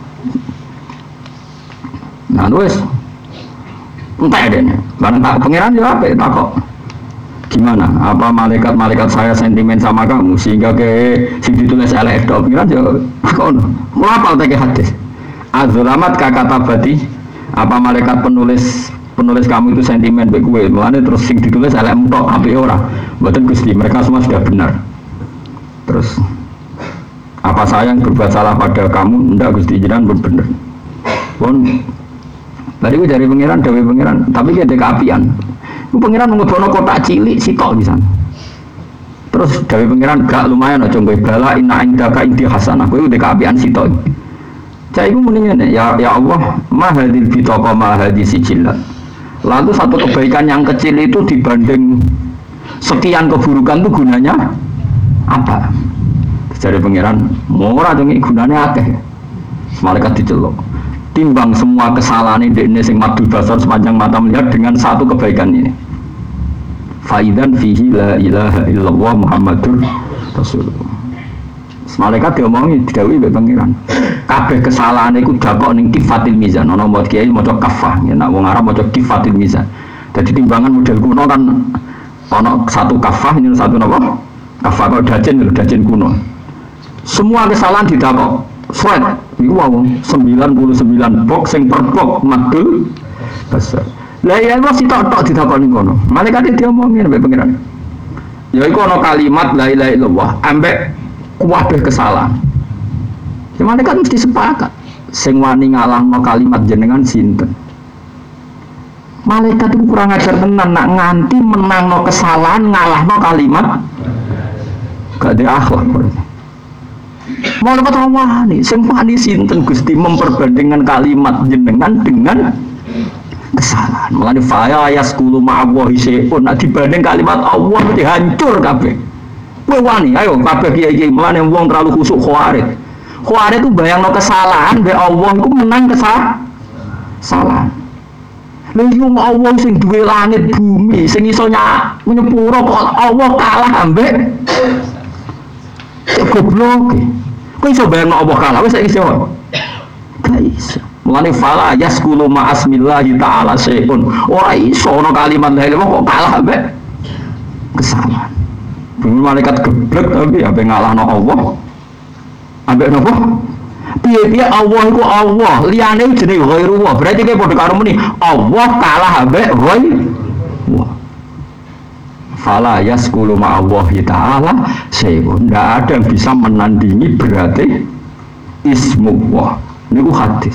A: Nah wes entah deh. Barang tak pangeran ya apa tak kok. Gimana? Apa malaikat saya sentimen sama kamu sehingga ke sing ditulis elek dok pangeran ya kono. Mau apa tak hadis? Azulamat kakatabati apa malaikat penulis kamu itu sentimen baik gue, makanya terus sing ditulis elek entok api ora. Mboten Gusti, mereka semua sudah benar. Terus apa saya yang berbuat salah pada kamu? Enggak Gusti, jenengan benar. Pun tadi gue dari pangeran, dewe pangeran, tapi dia ada keapian. Gue pangeran ngebono kotak cilik sitok di sana. Terus dewe pangeran gak lumayan aja gue bala inna indaka inti hasanah. Gue udah keapian sitok. Saya itu mendingan ya Allah, mahadil bitoqa mahadil sijillat. Lalu satu kebaikan yang kecil itu dibanding sekian keburukan itu gunanya apa? Jadi pangeran, murah dong gunanya akeh. Malaikat dicelok. Timbang semua kesalahan ini sing madul basar sepanjang mata melihat dengan satu kebaikan ini. Faidan fihi la ilaha illallah Muhammadur Rasulullah. Malaikat diomongi didhawuhi mbek pangeran. Kabeh kesalahan iku dakok ning kifatil mizan. Ana mbok kiai maca kafah, ya nek wong Arab maca kifatil mizan. Dadi timbangan model kuno kan ana satu kafah ini satu napa? Kafah kok dajen kuno. Semua kesalahan didakok. Sret iku wau 99 box sing per box madul besar. Lah ya Allah sitok-tok didakoni ngono. Malaikat diomongi mbek pangeran. Ya iku ana kalimat la ilaha illallah ambek kabeh kesalahan. Ya malaikat mesti sepakat. Sing wani ngalahno kalimat jenengan sinten? Malaikat itu kurang ajar tenan nak nganti menangno kesalahan ngalahno kalimat gak ada akhlak berarti. Malaikat wani sing wani sinten Gusti memperbandingkan kalimat jenengan dengan kesalahan. Mulane fa yaskulu ma'allahi syai'un nak dibanding kalimat Allah mesti hancur kabeh. Kowe wani ayo kabeh kiai-kiai mulane wong terlalu khusuk khawarit. Khawarit itu bayangno kesalahan be Allah iku menang kesalahan. Lha yo Allah sing duwe langit bumi sing iso nyepuro kok Allah kalah ambek goblok. Kowe iso bayangno Allah kalah wis saiki iso. Gak iso. Mulane fala yaskulu ma'asmillahi ta'ala syai'un. Ora iso ana kalimat la ilaha kok kalah ambek kesalahan. Bumi malaikat geblek tapi ambek ngalahno Allah. Ambek napa? Piye-piye Allah iku Allah, liyane jenenge ghairullah. Berarti kowe padha karo muni Allah kalah ambek ghairullah. Fala yaskulu ma'allahi ta'ala syai'un. Ndak ada yang bisa menandingi berarti ismullah. Niku hadis.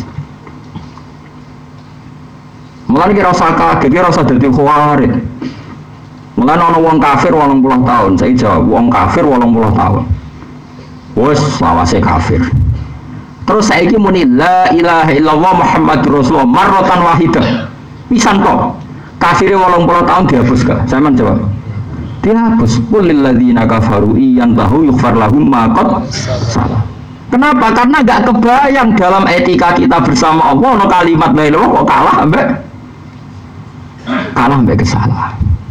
A: Mulane kira usah kaget, kira usah dadi khawarit. Mulane ana wong kafir 80 tahun, saya jawab wong kafir 80 tahun. Wes lawase kafir. Terus saiki muni la ilaha illallah Muhammadur Rasulullah marratan wahidah. Pisan kok. Kafire 80 tahun dihapus gak? Saya jawab. Dihapus. Qul lil ladzina kafaru iyantahu yughfar lahum ma qad salah. Kenapa? Karena gak kebayang dalam etika kita bersama Allah no kalimat la ilaha kok kalah ambek kesalahan.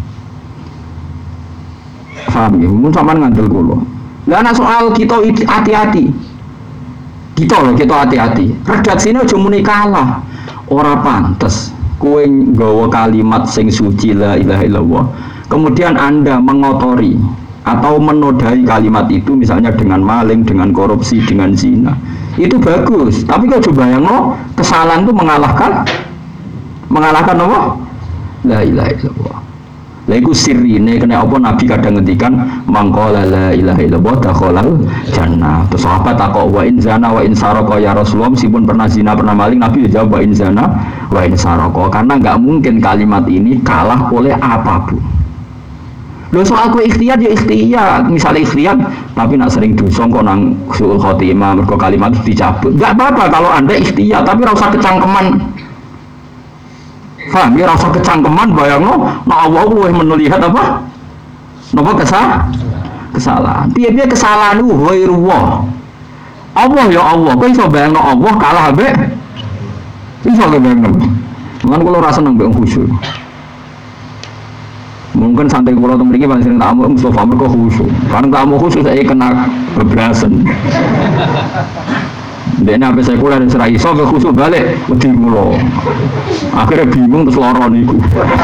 A: Paham ya? Mun sampean ngandel kula. Lah ana soal kita hati-hati. Kita hati-hati. Redaksine aja muni kalah. Ora pantes kowe nggawa kalimat sing suci la ilaha illallah. Kemudian Anda mengotori atau menodai kalimat itu misalnya dengan maling, dengan korupsi, dengan zina. Itu bagus, tapi kalau coba bayangno kesalahan itu mengalahkan apa? La ilaha illallah. Lah iku sirine kena apa Nabi kadang ngendikan mangqala la ilaha illallah dakhalal jannah. Terus sahabat takok wa in zana wa in sarqa ya Rasulullah, meskipun pernah zina pernah maling Nabi jawab wa in zana wa in sarqa, karena enggak mungkin kalimat ini kalah oleh apapun. Lho soal kowe ikhtiar ya ikhtiar, misalnya ikhtiar tapi nak sering dosa kok nang suul khotimah mergo kalimat itu dicabut. Enggak apa-apa kalau Anda ikhtiar, tapi ora usah kecangkeman. Paham ya, rasa kecangkeman bayangno nek Allah luwih melihat apa? Napa kesalahan. Piye-piye kesalahan itu ghairullah. Allah ya Allah, kowe iso bayangno Allah kalah ambek iso bayangno. Mun kula ora seneng mbek khusyuk. Mungkin santai kula teng mriki paling sering tak amuk Mustofa mergo khusyuk. Kan tak amuk khusyuk saya kena bebrasen. Dene sampai sekuler ora iso ke khusyuk balik wedi kula. Akhirnya bingung terus lara niku.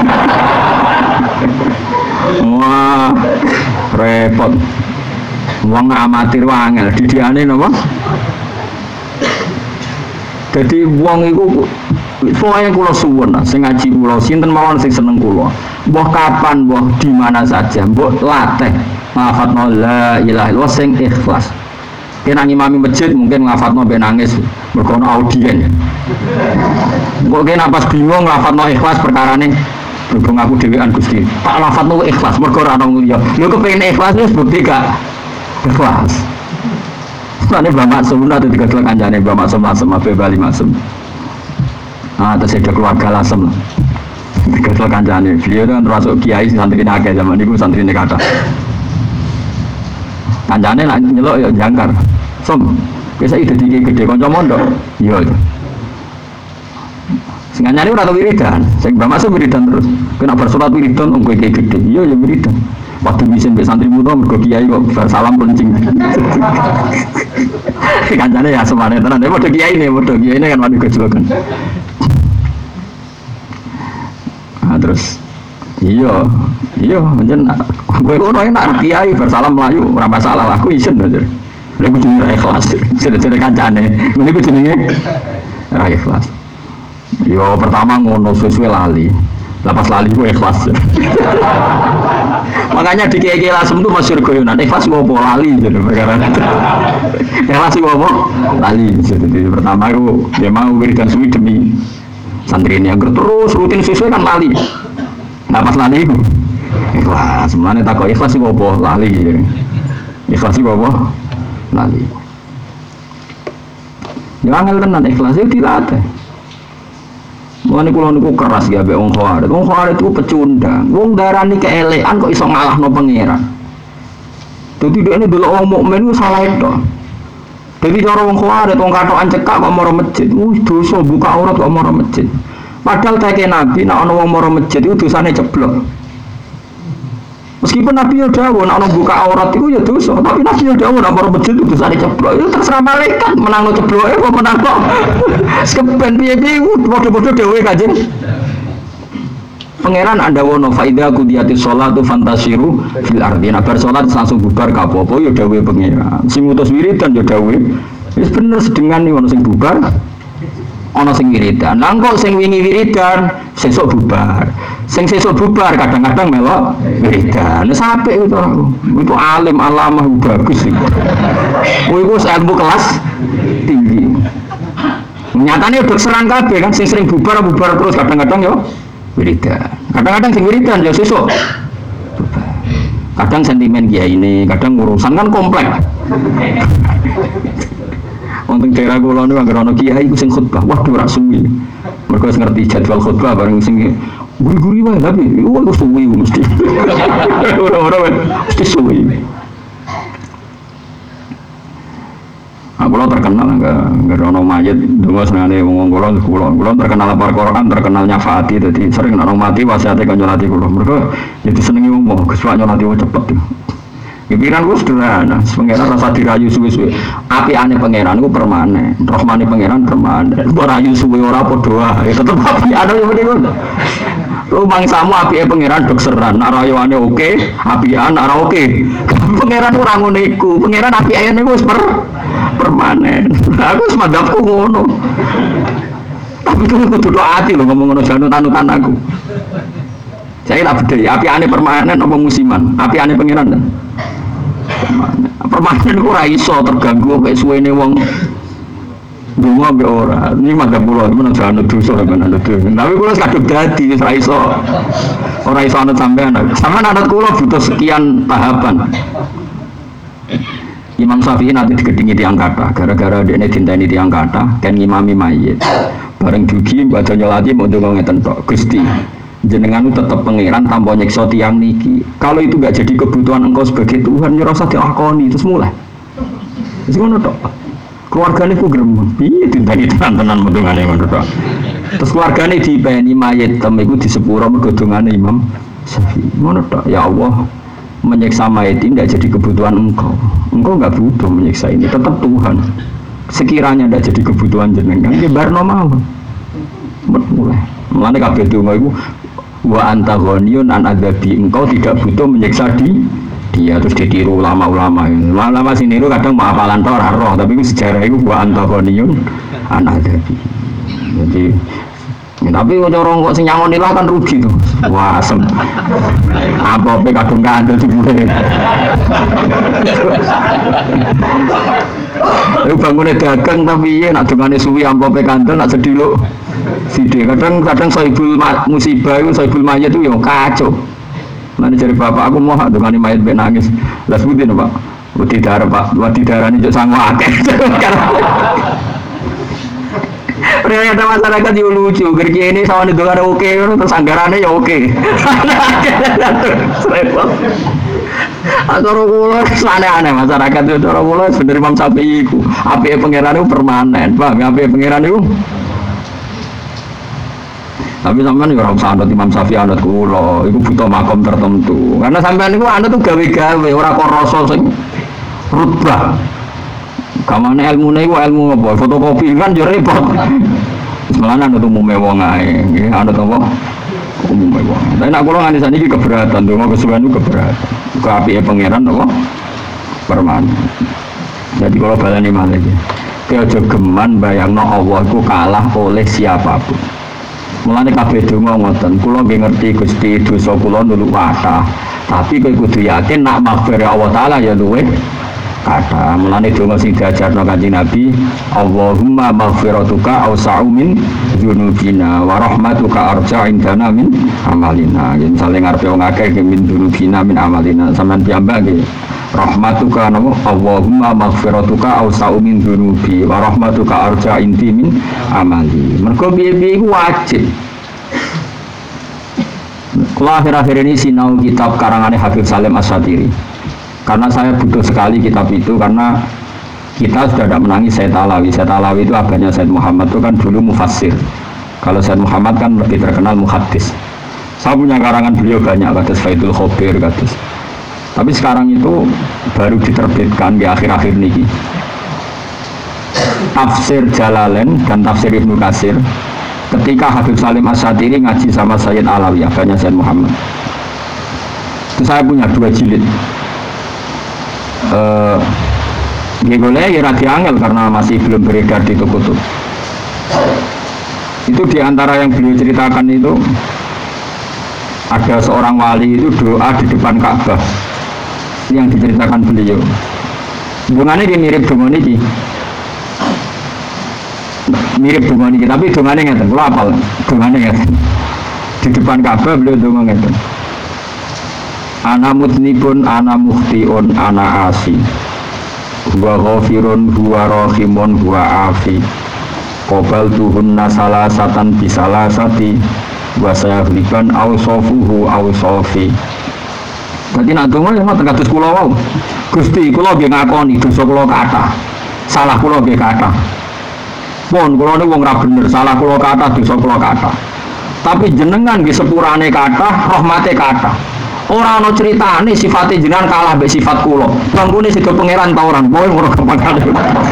A: Wah, repot. Wong amatir wangel didikane napa? Jadi wong iku pokoke kula suwun sing ngaji kula sinten mawon sing seneng kula. Mbah kapan mbah di mana saja mbok latih lafadzna la ilaha illallah sing ikhlas. Kena ngimami masjid mungkin nglafatno ben nangis mergo ana audien. Kok kena pas bingung nglafatno ikhlas perkarane berhubung aku dhewean Gusti. Tak lafadzno ikhlas mergo ora ana liya. Lho kepengin ikhlas wis bukti gak ikhlas. Sane Mbah Maksum nate digawe kancane Mbah Maksum Ape Bali Maksum. Ah, terus ada keluarga Lasem. Digawe kancane. Beliau kan termasuk kiai santri akeh zaman niku santrine kathah. Kancane lak nyeluk ya jangkar. Som, wis iki dadi gede kanca mondok. Iya. Sing kancane ora tau wiridan, sing Mbah Maksum wiridan terus. Kena bersolat wiridan kowe gede. Iya ya wiridan. Waktu bisa mbek santri muda mergo kiai kok salam pencing. Kancane ya semane tenan. Padha kiai ini kan wani gojlokan. Nah, terus iya pancen kowe ono enak kiai bersalam melayu ora masalah aku isin aja. Lha kudu ikhlas. Jare kancane. Ngene kudu jenenge ra ikhlas. Yo pertama ngono sesuai lali. Lepas lali gue ikhlas. Makanya di kiai lasem tuh masyhur guyonan ikhlas gue apa lali jadi perkara itu. Ikhlas gue apa lali. Jadi pertama itu dia mau wiridan suwi demi santri ini agar terus rutin sesuai kan lali. Lepas lali itu ikhlas. Sebenarnya tak kok ikhlas gue apa lali. Ikhlas gue apa lali. Jangan tenan ikhlas itu dilatih. Mulane kula niku keras ya mbek wong Khawarij. Wong Khawarij itu pecundang. Wong darani keelekan kok iso ngalahno pangeran. Dadi dhekne delok wong mukmin ku salah itu. Dadi cara wong Khawarij wong katokan cekak kok mara masjid. Dosa buka aurat kok mara masjid. Padahal teke Nabi nek ana wong mara masjid iku dosane ceblok. Meskipun Nabi ya dawuh nek ana buka aurat iku ya dosa, tapi Nabi ya dawuh nek mara masjid itu dosane ceblok. Itu terserah malaikat menangno cebloke apa menangno. Sekeben piye-piye padha-padha dhewe Kanjeng. Pangeran Anda wono faida kudiati sholatu fantasiru fil ardi. Nek bar salat langsung bubar ka apa-apa ya dawuhe pangeran. Sing utus wiridan ya dawuhe. Wis bener sedengan iki ono sing bubar. Ana sing wiridan. Lah kok sing wingi wiridan sesuk bubar. Sing sesuk bubar kadang-kadang melok wiridan. Wis apik itu aku. Itu alim alamah bagus iki. Kowe iku ilmu kelas tinggi. Nyatane udah serang kabeh kan sing sering bubar terus kadang-kadang yo wiridan. Kadang-kadang sing wiridan yo sesuk. Kadang sentimen kiai ini, kadang urusan kan kompleks. Wonten daerah kula niku anggere ana kiai ku sing khutbah, waduh ora suwi. Mergo wis ngerti jadwal khutbah bareng sing guri-guri wae tapi iku suwi mesti. Ora mesti suwi. Kula terkenal enggak ono mayit donga senengane wong kula terkenal apal Quran, terkenal nyafaati dadi sering nek mati wasiate kanjeng Nabi kula. Mergo ya disenengi wong Gus Pak nyolati cepet. Pikiran gue sederhana, pangeran rasa dirayu suwe-suwe. Apiane pangeran gue permanen, rahmane pangeran permanen. Gue rayu suwe ora podo ae, tetep apiane yo mrene ngono. Lu mangsamu apike pangeran dokseran, nek rayuane oke, apian ora oke. Pangeran ora ngono iku, pangeran apike wis permanen. Aku wis madhapku ngono. Tapi itu kudu ati lho ngomong ngono janut-anutan aku. Saya tak bedhei, apiane permanen apa musiman? Apiane pangeran. Permanen ku ora iso terganggu kaya suwene wong donga mbek ora. Ini madzhab kula men jangan dosa kan anut. Tapi kula kadung dadi wis ora iso. Ora iso anut sampean. Sampean anut kula butuh sekian tahapan. Imam Syafi'i nanti digedingi tiang kata gara-gara dekne dinteni tiang kata kan ngimami mayit. Bareng dugi badhe nyolati mau ndonga ngeten tok. Gusti jenengan itu tetap pangeran tanpa nyiksa tiang niki. Kalau itu gak jadi kebutuhan engkau sebagai Tuhan, ya rasa diakoni terus mulai. Terus ngono tok. Keluargane ku gremeng. Piye dinteni tenan-tenan mendungane ngono tok. Terus keluargane dipeni mayit tem iku di sepuro mergo dongane Imam Syafi'i. Ngono tok. Ya Allah, menyiksa mayit ini tidak jadi kebutuhan engkau. Engkau nggak butuh menyiksa ini, tetap Tuhan. Sekiranya tidak jadi kebutuhan jenengan, ya barno mawon. Mulai. Mulane kabeh donga iku wa anta ghaniyun an adzabi, engkau tidak butuh menyiksa dia terus ditiru ulama-ulama. Ulama sini itu kadang mau hafalan tok ora roh, tapi sejarah itu wa anta ghaniyun an adzabi. Jadi tapi orang kok sing nyangoni lah kan rugi tuh. Wah, asem. Apa pe kadung kandel dibule. Lu bangune dagang tapi yen nak dongane suwi ampope kandel nak sediluk. Sithik kadang saibul musibah iku saibul mayit itu yo kacau. Lan jare bapak aku mau dongane mayit mek nangis. Lah sebutin Pak. Wedi darah Pak, wedi darane njuk sangu akeh. Ternyata masyarakat juga lucu, kerja ini sama itu ada oke, terus anggarannya ya oke. Cara kula aneh-aneh masyarakat itu cara kula sebenarnya Imam Syafi'i iku apike pangeran itu permanen, paham? Apike pangeran itu Tapi sampean ya ora usah anut Imam Syafi'i anut kula, iku butuh makom tertentu. Karena sampean niku anut tuh gawe-gawe ora kok rasa sing rutbah. Kamane ilmune iku ilmu apa? Fotokopi kan yo repot. Malah anut umume wong ae, nggih anut apa? Umume wong. Tapi nek kula nganti saniki keberatan, donga kesuwen niku keberatan. Keapike pangeran apa? Permanen. Jadi kalau balani malih iki. Ki aja geman bayangno Allah iku kalah oleh siapapun. Mulane kabeh donga ngoten, kula nggih ngerti Gusti dosa kula nuluk kathah. Tapi kowe kudu yakin nak maghfir Allah taala ya luwih kathah. Mulane donga sing diajarno Kanjeng Nabi, Allahumma maghfiratuka awsa'u min dzunubina wa rahmatuka arja indana min amalina. Yen saling ngarepe wong akeh min dzunubina min amalina sampean piyambak nggih. Rahmatuka nama Allahumma maghfiratuka awsa'u min dzunubi wa rahmatuka arja inti min amali. Mergo piye-piye iku wajib. Kula akhir-akhir ini sinau kitab karangannya Habib Salim Asyatiri. Karena saya butuh sekali kitab itu karena kita sudah tidak menangi Said Alawi. Said Alawi itu abahnya Said Muhammad itu kan dulu mufassir. Kalau Said Muhammad kan lebih terkenal muhaddis. Saya punya karangan beliau banyak, kados Faidul Khobir, kados. Tapi sekarang itu baru diterbitkan di akhir-akhir niki. Tafsir Jalalain dan tafsir Ibnu Katsir. Ketika Habib Salim Asyatiri ngaji sama Sayyid Alawi, abahnya Sayyid Muhammad. Itu saya punya 2 jilid. Boleh ya radi angel karena masih belum beredar di toko-toko. Itu diantara yang beliau ceritakan itu ada seorang wali itu doa di depan Ka'bah. Yang diceritakan beliau hubungannya dia mirip dengan ini tapi dongannya ngeten kalau apal dongannya ngeten di depan Ka'bah beliau dongan ngeten ana mutnibun ana mukhtiun ana asi huwa ghafirun huwa rahimun huwa afi qabal tuhunna salasatan bisalasati wa sayahliban awsofuhu awsofi. Jadi nak dongo ya ngoten kados kula wau. Gusti kula nggih ngakoni dosa kula kathah. Salah kula nggih kathah. Pun kula niku wong ra bener, salah kula kathah, dosa kula kathah. Tapi jenengan nggih sepurane kathah, rahmate kathah. Ora ana critane sifate jenengan kalah mbek sifat kula. Bangkune sida pangeran ta ora, kowe ora gampang.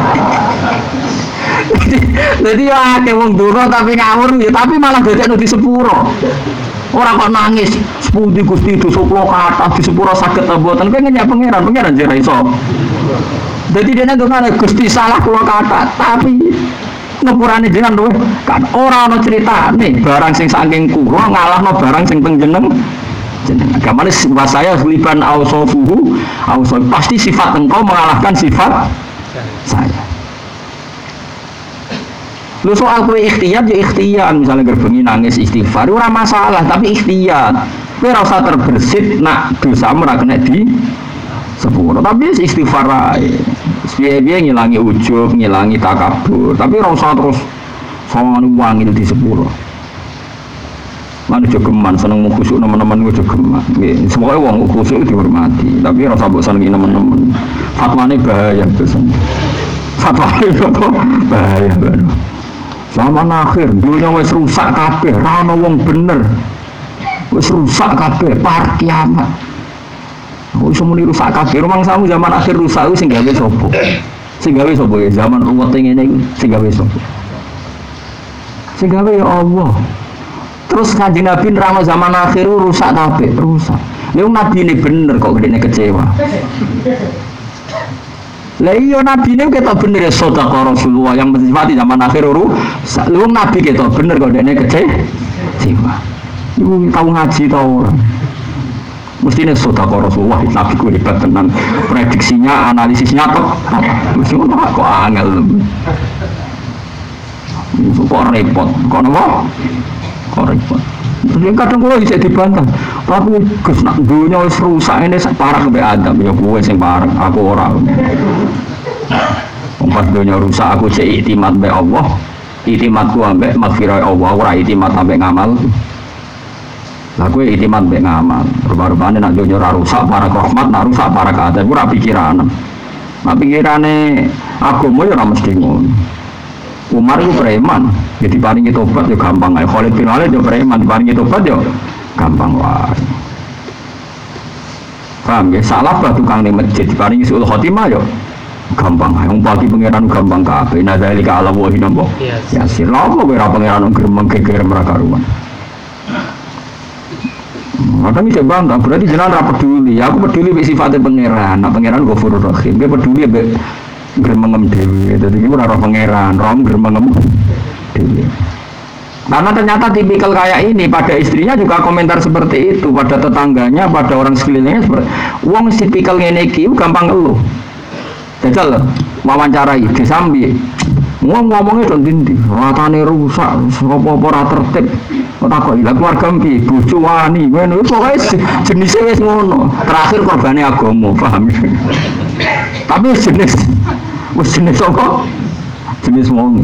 A: Jadi ya akeh wong donga tapi ngawur ya, tapi malah dadekno di sepuro. Orang kok nangis, sepundi Gusti dosa kula kathah di sepuro saged ta mboten pengen ya pangeran jare iso. Dadi dene ndongane Gusti salah kula kathah, tapi ngepurane jenengan luwih kan ora ana critane barang sing saking kula ngalahno barang sing teng jenengan. Agamane saya liban ausofuhu, pasti sifat engkau mengalahkan sifat saya. Lu soal kue ikhtiar ya ikhtiar, misalnya gerbengi nangis istighfar ora masalah, tapi ikhtiar kue rasa terbersit nak dosa ora kena di sepuro, tapi istighfar ae piye-piye ngilangi ujub, ngilangi takabur, tapi ora usah terus sawangane wangil di sepuro. Mana jogeman seneng khusuk teman-teman gue jogeman, semuanya wong khusuk dihormati, tapi ora usah mbok senengi teman-teman. Fatwane bahaya pesan. Fatwane bahaya banget. Zaman akhir dunia wis rusak kabeh, ra ono wong bener. Wis rusak kabeh, par kiamat. Wis muni rusak kabeh, rumangsamu zaman akhir rusak sing gawe sapa? Sing gawe sapa ya zaman ruwet ngene iki sing gawe sapa? Sing gawe ya Allah. Terus Kanjeng Nabi nerangno zaman akhir rusak kabeh, rusak. Lha Nabi ini bener kok gedene kecewa. Lah iya Nabi ini kita bener ya sedekah Rasulullah yang mensifati zaman akhir lu Nabi kita bener kok dene kecewa. Ibu tahu ngaji tahu orang. Mestinya sedekah Rasulullah Nabi ku hebat tenan. Prediksinya, analisisnya mesti kok angel. Kok repot. Kok napa? Kok repot. Terus kadang kula bisa dibantah. Tapi Gus nak dunya wis rusak ini parah mbek Adam ya kowe sing parah, aku ora. Wong pas dunya rusak aku cek iktimat mbek Allah. Iktimatku ambek maghfirah Allah, ora iktimat ambek ngamal. Lah kowe iktimat mbek ngamal. Rupa-rupane nak dunya ora rusak para rahmat, nak rusak para keadaan ora pikiran. Nak pikirane agama ya ora mesti ngono. Umar itu preman, jadi paling tobat ya gampang aja. Khalid bin Walid ya preman, paling tobat ya gampang wae. Paham ya? Salah bah tukang di masjid, paling suul khotimah ya gampang aja. Wong pagi pangeran gampang kabeh. Nadzalika ala wa hinna ya sir. Lha apa ora pangeran gremeng geger meraka ruan. Maka ini saya bantah, berarti jenengan ra peduli. Aku peduli be sifatnya pangeran. Nah pangeran Ghafurur Rahim. Dia peduli be gremengem dewi. Jadi kita ora pangeran, rom gremengem dewi. Karena ternyata tipikal kayak ini pada istrinya juga komentar seperti itu, pada tetangganya, pada orang sekelilingnya seperti wong tipikal ngene iki gampang ngeluh. Jajal wawancarai disambi. Ngomongnya don dindi, ratane rusak, apa-apa ora tertib. Kok takok iki keluarga mpi, bojo wani, ngono pokoke jenise wis ngono. Terakhir korbane agama, paham. Tapi jenis apa? Jenis wong.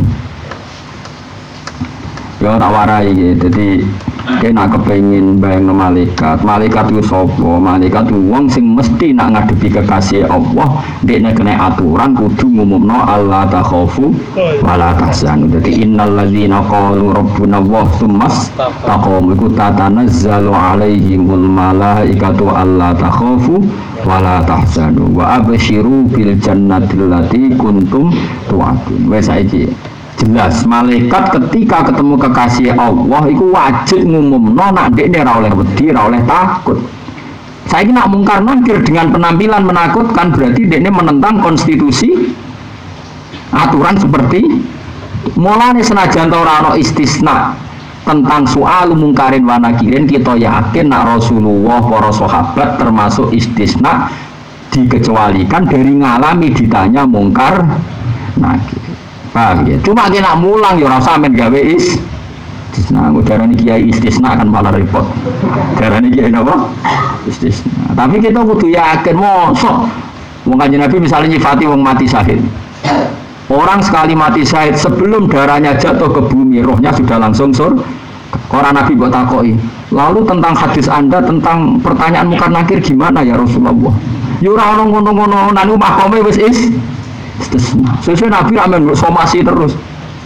A: Ya tak warai gitu. Jadi kena kepengin bayang malaikat. Malaikat itu sapa? Malaikat itu wong sing mesti nak ngadepi kekasih Allah, dekne kena aturan kudu ngumumno Allah takhafu wala tahzanu. Dadi innal ladzina qalu rabbuna Allah tsummas taqamu iku tatanazzalu alaihimul malaikatu alla takhafu wala tahzanu wa absyiru bil jannati allati kuntum tu'adun. Wes saiki jelas malaikat ketika ketemu kekasih Allah itu wajib ngumumno nak ndekne ora oleh wedi, ora oleh takut. Saiki nak mungkar nangkir dengan penampilan menakutkan berarti ndekne menentang konstitusi aturan seperti mulane senajan ora ana istisna tentang soal mungkarin wa nakirin, kita yakin nak Rasulullah para sahabat termasuk istisna dikecualikan dari ngalami ditanya mungkar nakir. Paham ya? Cuma kita nak mulang ya rasa men gawe istisna. Darane kiai istisna kan malah repot. Darane kiai napa? Istisna. Tapi kita kudu yakin mosok wong Kanjeng Nabi misalnya nyifati wong mati syahid. Orang sekali mati syahid sebelum darahnya jatuh ke bumi, rohnya sudah langsung surga. Orang Nabi buat takoki. Lalu tentang hadis Anda tentang pertanyaan mungkar nakir gimana ya Rasulullah? Ya ora ono ngono-ngono nang mahkome wis sesuai Nabi ramen somasi terus.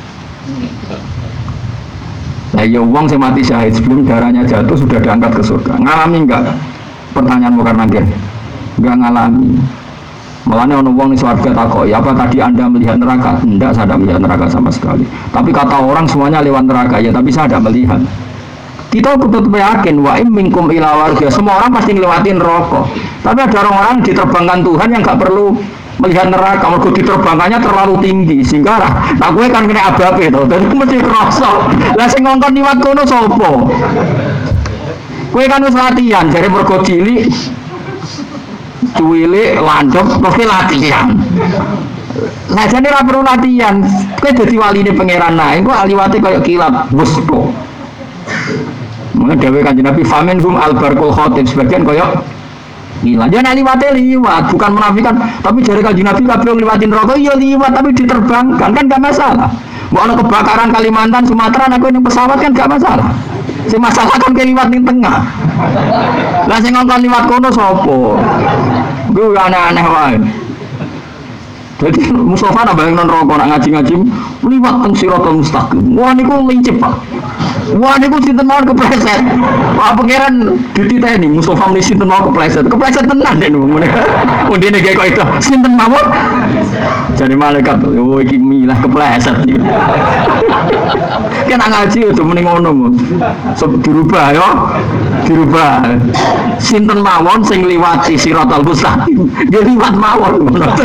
A: Nah ya uang saya mati syahid sebelum darahnya jatuh sudah diangkat ke surga. Ngalami enggak pertanyaan mungkar nakir? Enggak ngalami. Malahnya ono wong ning surga takoki, apa tadi Anda melihat neraka? Enggak, saya tidak melihat neraka sama sekali. Tapi kata orang semuanya lewat neraka ya, tapi saya tidak melihat. Kita tetap yakin wa in minkum ila warga, semua orang pasti ngelewatin neraka. Tapi ada orang-orang diterbangkan Tuhan yang enggak perlu melihat neraka, mergo diterbangkannya terlalu tinggi sehingga nah gue kan kena abape to. Dadi mesti kerasa. Lah sing ngongkon liwat kono sapa? Kowe kan wis latihan jare mergo cilik cuwile landhep mesti latihan. Lah jane ora perlu latihan. Kowe dadi waline pangeran nae, engko liwate kaya kilat wis kok. Mula dawuh Kanjeng Nabi faminhum albarqul khatib sebagian kaya gila, jangan liwat, bukan menafikan. Tapi jari Kanjeng Nabi kabeh ngliwatin neraka, iya liwat tapi diterbangkan kan gak masalah. Mau ana kebakaran Kalimantan, Sumatera, aku ning pesawat kan gak masalah. Sing masalah kan liwat ning tengah. Lah sing ngongkon liwat kono sapa? Ku aneh-aneh wae. Jadi Mustafa nak bayang neraka nak ngaji-ngaji liwat teng Siratal Mustaqim. Wah niku lincip, Pak. Wah niku sinten mawon kepleset. Wah pangeran dititeni Mustafa muni sinten mawon kepleset. Kepleset tenan nek ngene. Undine gawe kok itu sinten mawon. Jadi malaikat oh iki milah kepleset. Kan ngaji itu muni ngono, dirubah ya. Dirubah. Sinten mawon sing liwati Siratal Mustaqim. Ya liwat mawon.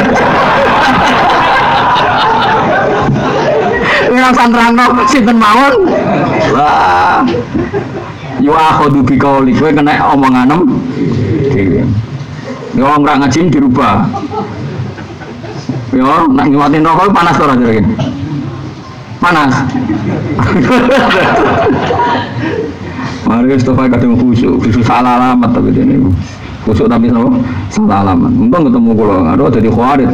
A: Ngrasa nerangno sinten mawon. Wah. Yo akhodu bi qauli kowe kena omonganem dhewe. Yo wong ra ngaji dirubah. Yo nek ngliwati neraka panas ora jare. Panas. Mari Mustafa kadung khusyuk salah alamat tapi dene. Khusyuk tapi salah alamat. Untung ketemu kula, aduh dadi khawarit.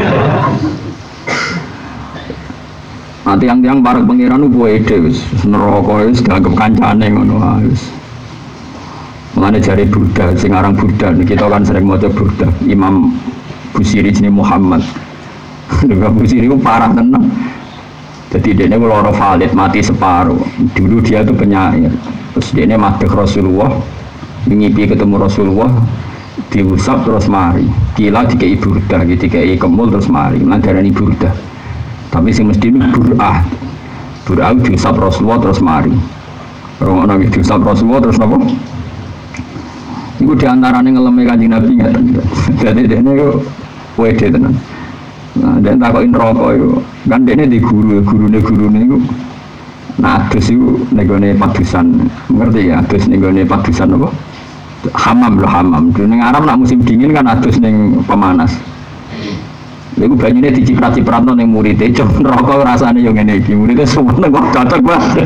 A: Tiang-tiang para pengiran itu ide wis neraka wis dianggap kancane ngono wis. Mulane jare Burda sing aran Burda kita kan sering maca Burda Imam Busiri jenenge Muhammad. Imam Busiri ku parah tenan. Jadi dia ini kalau valid mati separuh. Dulu dia itu penyair. Terus dia ini mati Rasulullah, mimpi ketemu Rasulullah, diusap terus mari. Kila dikei burdah, dikei kemul terus mari. Lantaran ini burdah. Tapi sih mesti ini burah. Burah diusap Rasulullah terus mari. Orang diusap Rasulullah terus apa? Itu diantaranya ngelemnya Kanjeng Nabi nggak? Jadi dia ini wede tenan. Nah, dan takokin rokok itu kan dia ini di guru itu nah adus itu negone padusan ngerti ya adus negone padusan apa hamam loh hamam di Arab nak musim dingin kan adus neng pemanas itu banyunya diciprat-ciprat neng muridnya coba rokok rasanya yang ini muridnya semua neng cocok banget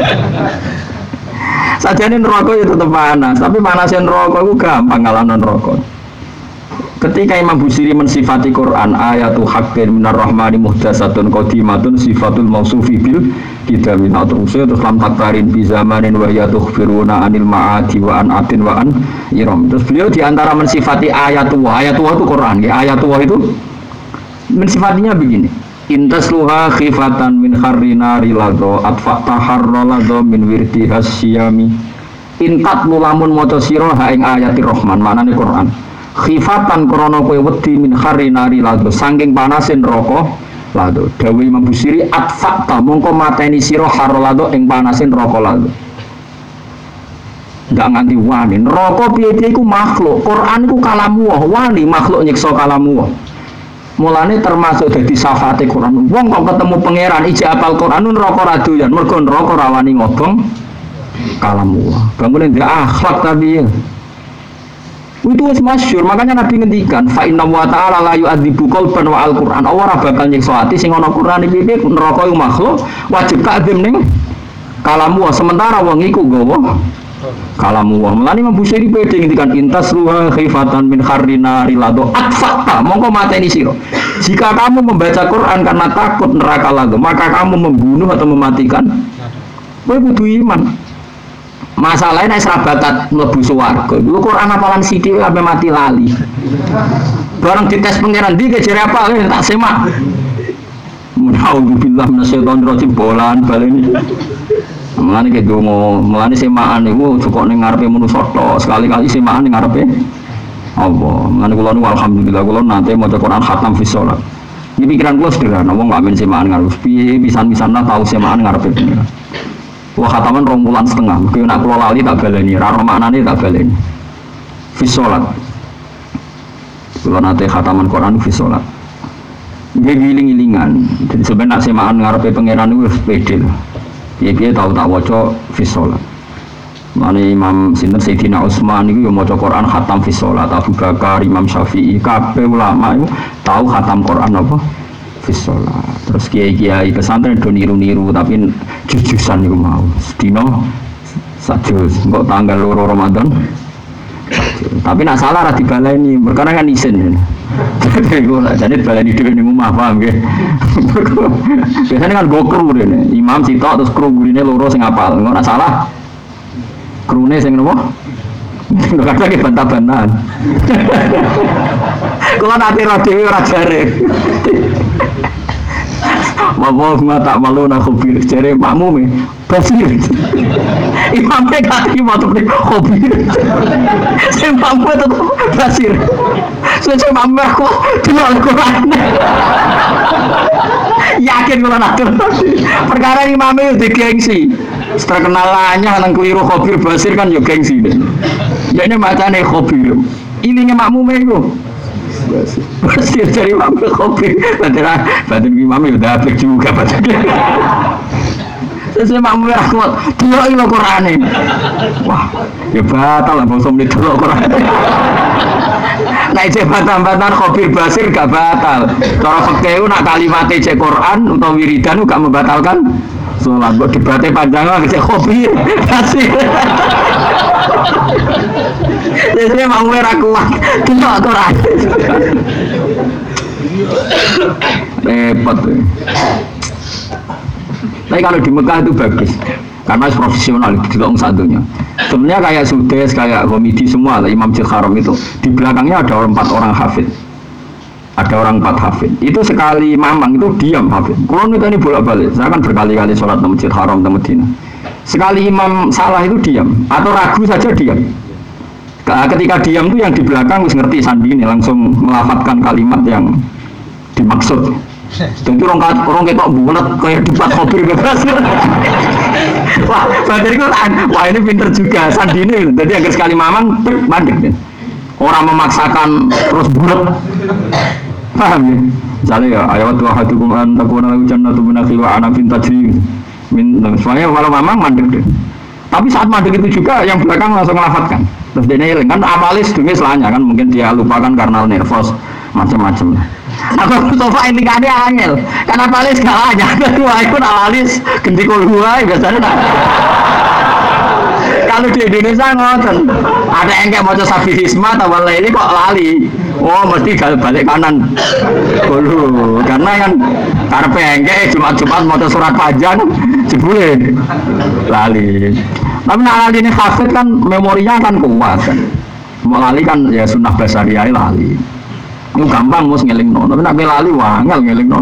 A: saja ini rokok itu tetap panas tapi panasin rokok itu gampang ngalahin rokok. Ketika Imam Busiri mensifati Quran ayatu haqqin minar rahmani muhdatsatun qadimatun sifatul mausufi bil kidamin terus lam taktarin bi zamanin wa yatukhbiruna anil ma'adi wa an atin wa an iram. Terus beliau diantara mensifati ayatullah itu Quran ya ayatullah itu mensifatinya begini intasluha khifatan min kharrina rilado atfa taharralado min wirdi hasyami intat mulamun maca sira ha ing ayatir rahman manane Quran khifatan krono kowe wedi min kharinari lado saking panasin neraka lado dawuh Imam Busiri atfaqta mongko mateni sira harlado ing panasin neraka lado ndak nganti wani neraka piye-piye iku makhluk Quran iku kalamu wani makhluk nyiksa kalamu mulane termasuk dadi syafaate Quran wong kok ketemu pangeran ijek apal Quran neraka ra doyan mergo neraka ra wani ngobong kalamu bangunin dia akhlak tadi ya itu masyhur makanya Nabi ngendikan fa inna wa ta'ala la yu'adzibu qalban wa al-Qur'an ora bakal nyiksa ati sing ana Qur'an iki neraka iku makhluk wajib takdim ning kalamu sementara wong iku nggawa kalamu mulane Imam Busiri pede ngendikan intas ruha khifatan min kharrina rilado atfaqta mongko mateni sira jika kamu membaca Quran karena takut neraka lado maka kamu membunuh atau mematikan kowe kudu iman. Masalahnya nek bakat mlebu swarga. Lho Quran apalan sithik sampe mati lali. Barang dites pangeran ndi kejere apa tak semak. Alhamdulillah minasyaitonir rajim bolan baleni. Mulane ke donga, mulane semakan niku cukup ning ngarepe manusa tok, sekali-kali semakan ning ngarepe Allah. Mulane kula niku alhamdulillah kula nate maca Quran khatam fi shalat. Iki pikiran kula sederhana, wong gak men semakan ngarepe piye pisan-pisan tau semakan ngarepe pangeran. Wah khataman 2 bulan setengah, mungkin nak kelola lali tak baleni, raro maknane tak baleni. Fisolat, kalau nanti khataman Quran fisolat, dia giling-gilingan. Jadi sebenarnya semaan ngarepe pangeran itu pede lah. Dia tahu tak waca fisolat. Mana Imam Sinten Sayyidina Utsman itu yang waca Quran khatam fisolat. Abu Bakar, Imam Syafi'i, kabeh ulama itu tahu khatam Quran apa? Fisolat. Terus kiai-kiai pesantren do niru-niru tapi jujusan iku mau. Sedina sajus, kok tanggal 2 Ramadan. Tapi nak salah ra dibaleni, perkara kan isin. Jadi baleni dhewe ning omah paham nggih. Biasanya kan go kru rene, imam sitok terus kru gurine loro sing apal. Engko nak salah krune sing nopo? Kadang iki bantah-bantahan. Kula nate ra dhewe ora jare. Wawah tak malu nak khobir jare makmum basir. Imamnya kaki motor nih khobir. Saya mampu itu basir. Saya mampu aku dulu Al-Quran. Yakin kalau nak perkara imamnya udah gengsi. Terkenalannya nang keliru khobir basir kan yo gengsi. Ya ini macamnya khobir. Ini makmumnya itu. Basir dari mampu kopi, batin imam udah apik juga batin. Saya mampu aku dulu ini Quran nih. Wah, ya batal lah bangsa menit dulu Quran. Nah cek batan-batan kopi basir gak batal. Cara fikih nak kalimat cek Quran atau wiridan gak membatalkan sholat. Kok debatnya panjang lah cek kopi basir. Jadi mau merah kuat, tidak Quran. Repot. Tapi kalau di Mekah itu bagus, karena profesional di dalam satunya. Sebenarnya kayak Sudes, kayak komedi semua lah Imam Haram itu. Di belakangnya ada 4 orang hafid. Ada orang 4 hafid. Itu sekali mamang itu diam hafid. Kalau kita ini bolak-balik, saya kan berkali-kali sholat di Masjid Haram di Madinah. Sekali imam salah itu diam, atau ragu saja diam. Ketika diam itu yang di belakang harus ngerti sandi ini, langsung melafadzkan kalimat yang dimaksud. Jadi orang ketok bulat kayak debat khobir bebas. Wah, berarti itu wah ini pinter juga sandi ini. Jadi agar sekali mamang banding. Orang memaksakan terus bulat. Paham ya? Misalnya ya, ayat wa hadukum an takuna lahu jannatu min nakhil wa anabin tajri min semuanya kalau mamang mandek deh. Tapi saat mandek itu juga yang belakang langsung melafatkan. Terus dia nyeling kan apalis dunia selanya kan mungkin dia lupakan karena nervous macam-macam. Aku sofa ini kan dia angel. Karena apalis kalahnya. Wah itu apalis ganti kulhuai biasanya. Kalau di Indonesia ngoten, ada yang kayak mau sapi hismat atau ini kok lali. Oh mesti balik kanan dulu, karena kan karpe engke Jumat-Jumat mau surat panjang jebule lali. Tapi nak lali ini hafid kan memorinya kan kuat kan. Mau lali kan ya sunnah basariah lali. Itu gampang mus ngelingno, tapi nak lali wangel ngelingno.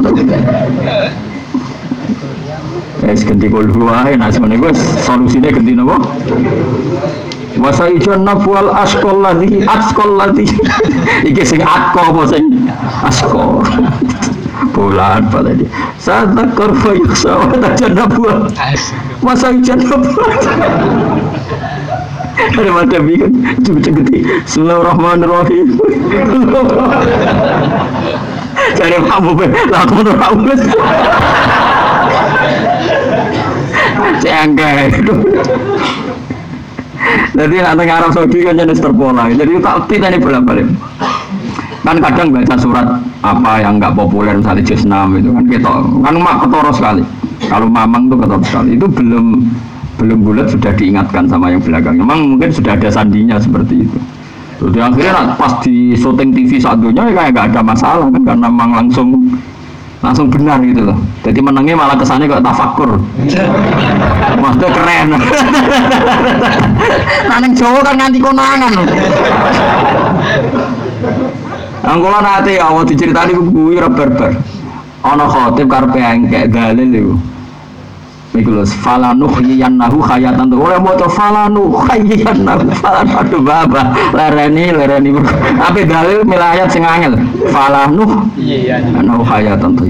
A: Ganti kulhuah, nah sebenarnya gue solusinya ganti apa? Wasaijan nafwal askol lagi, iki sing akko apa sing asko, bulan pada dia. Saat korban yang sawat aja nafwal, wasaijan nafwal. Ada macam bikin cuci gede. Bismillahirrahmanirrahim. Cari kamu laku terus. Cengkai. Jadi nanti Arab Saudi kan jenis terpola. Jadi tak ini bolak-balik. Kan kadang baca surat apa yang enggak populer misalnya juz 6 itu kan kita kan mak ketoro sekali. Kalau mamang tuh ketoro sekali. Itu belum bulat sudah diingatkan sama yang belakang. Memang mungkin sudah ada sandinya seperti itu. Jadi akhirnya pas di syuting TV satunya kayak enggak ada masalah kan karena memang langsung benar gitu loh. Jadi menangnya malah kesannya kok tafakur. Maksudnya keren. Nang Jawa kan nganti konangan loh. Angkola nanti awal diceritani kuwi ora barbar. Ana khotib karepe engkek dalil iku. Iku lho falanuhyiyannahu khayatan tuh. Ora maca falanuhyiyannahu aduh baba lereni. Tapi dalil milayat sing angel. Falanuhyiyannahu khayatan tuh.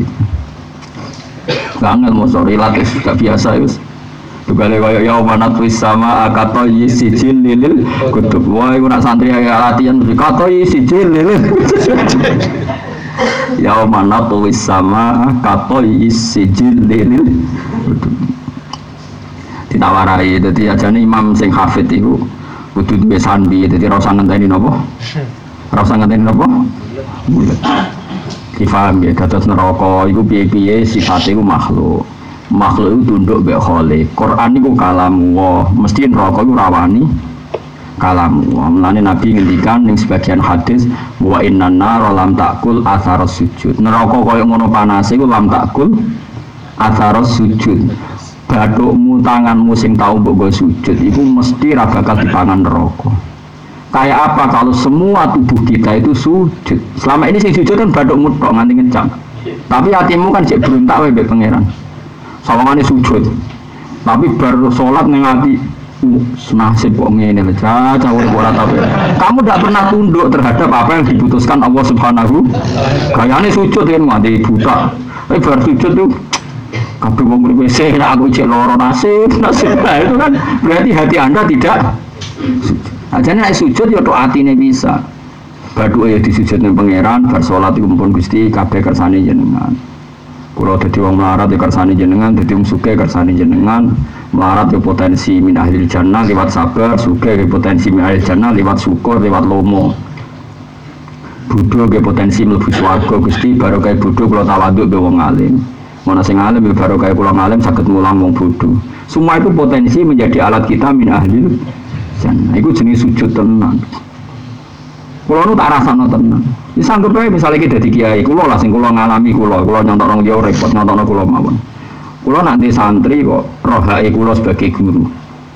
A: Angel mosok relatif gak biasa wis. Tugale kaya ya manat wis sama akato sijil lilil kutub. Wah iku nak santri latihan mesti kato sijil lilil. Ya manat wis sama kato sijil lilil kutub. Ditawarai dadi ajane imam sing hafid iku kudu duwe sandi dadi ora usah ngenteni napa? Ora usah ngenteni napa? Difaham ya, dados neraka iku piye-piye sifate iku makhluk. Makhluk itu tunduk mbek Khalik. Quran iku kalamullah, mesti neraka iku rawani kalamullah. Mulane Nabi ngendikan ning sebagian hadis wa innan nar lam takul atharas sujud. Neraka kaya ngono panase iku lam takul atharas sujud. Bathukmu tanganmu sing tau mbok sujud iku mesti ra bakal dipangan neraka. Kayak apa kalau semua tubuh kita itu sujud? Selama ini sing sujud kan bathukmu tok nganti ngencang. Tapi hatimu kan cek berontak wae mbek pangeran. Sawangane sujud. Tapi baru salat ning ati nasib kok ngene lho, caca ora tapi. Kamu tidak pernah tunduk terhadap apa yang diputuskan Allah Subhanahu. Kayane sujud kan nganti buta. Tapi baru sujud tuh kabeh wong mriki sing aku cek loro nasib. Nah, itu kan berarti hati Anda tidak ajane nek sujud ya tok atine bisa. Bathuke ya disujudne pangeran, bar salat iku mumpun Gusti kabeh kersane jenengan. Kula dadi wong melarat ya kersane jenengan, dadi wong sugih kersane jenengan. Melarat ya potensi min ahli jannah lewat sabar, sugih ya potensi min ahli jannah lewat syukur, lewat lomo. Bodho ya potensi mlebu swarga Gusti barokah bodho kula tawaduk be wong alim. Mana sing alim ya barokah kula alim saged mulang wong bodho. Semua itu potensi menjadi alat kita min ahli jannah. Iku jenis sujud tenan. Kulo nu tak rasano tenan. Wis anggap ae misale iki dadi kiai, kulo lah sing kulo ngalami kulo nyontok nang yo repot nontono kulo mawon. Kulo nanti santri kok rohae kulo sebagai guru.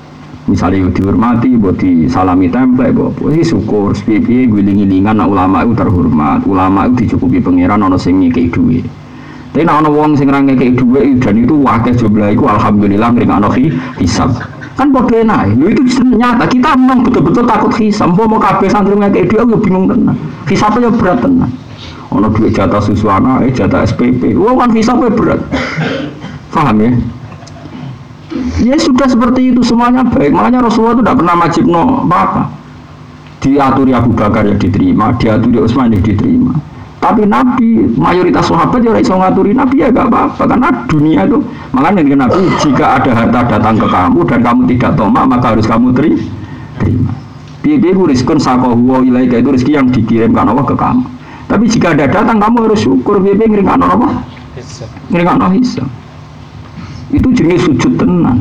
A: Misalnya dihormati, buat disalami template, buat syukur, piye-piye guling-gilingan ulama itu terhormat, ulama itu dicukupi pangeran ana sing ngekeki dhuwit. Tapi nek ana wong sing ra ngekeki dhuwit dan itu akeh jumlah iku alhamdulillah ngringakno hisab. Kan padha enake. Lho itu nyata kita memang betul-betul takut hisab. Mau kabeh santri ngekeki dhuwit yo bingung tenan. Hisabnya berat tenan. Ana dhuwit jatah susu anake, jatah SPP. Wah kan hisabnya berat. Paham ya? Ya sudah seperti itu semuanya baik. Makanya Rasulullah itu tidak pernah wajibno apa-apa. Diaturi Abu Bakar ya diterima, diaturi Utsman ya diterima. Tapi Nabi, mayoritas sahabat ya iso ngaturi Nabi ya gak apa-apa. Karena dunia itu, makanya dengan Nabi, jika ada harta datang ke kamu dan kamu tidak tomak, maka harus kamu terima. Bibi rizkun sakohu wa ilaika, itu rezeki yang dikirimkan Allah ke kamu. Tapi jika ada datang, kamu harus syukur. Bibi ngeringakno apa? Ngeringakno hisab. Itu jenis sujud tenan.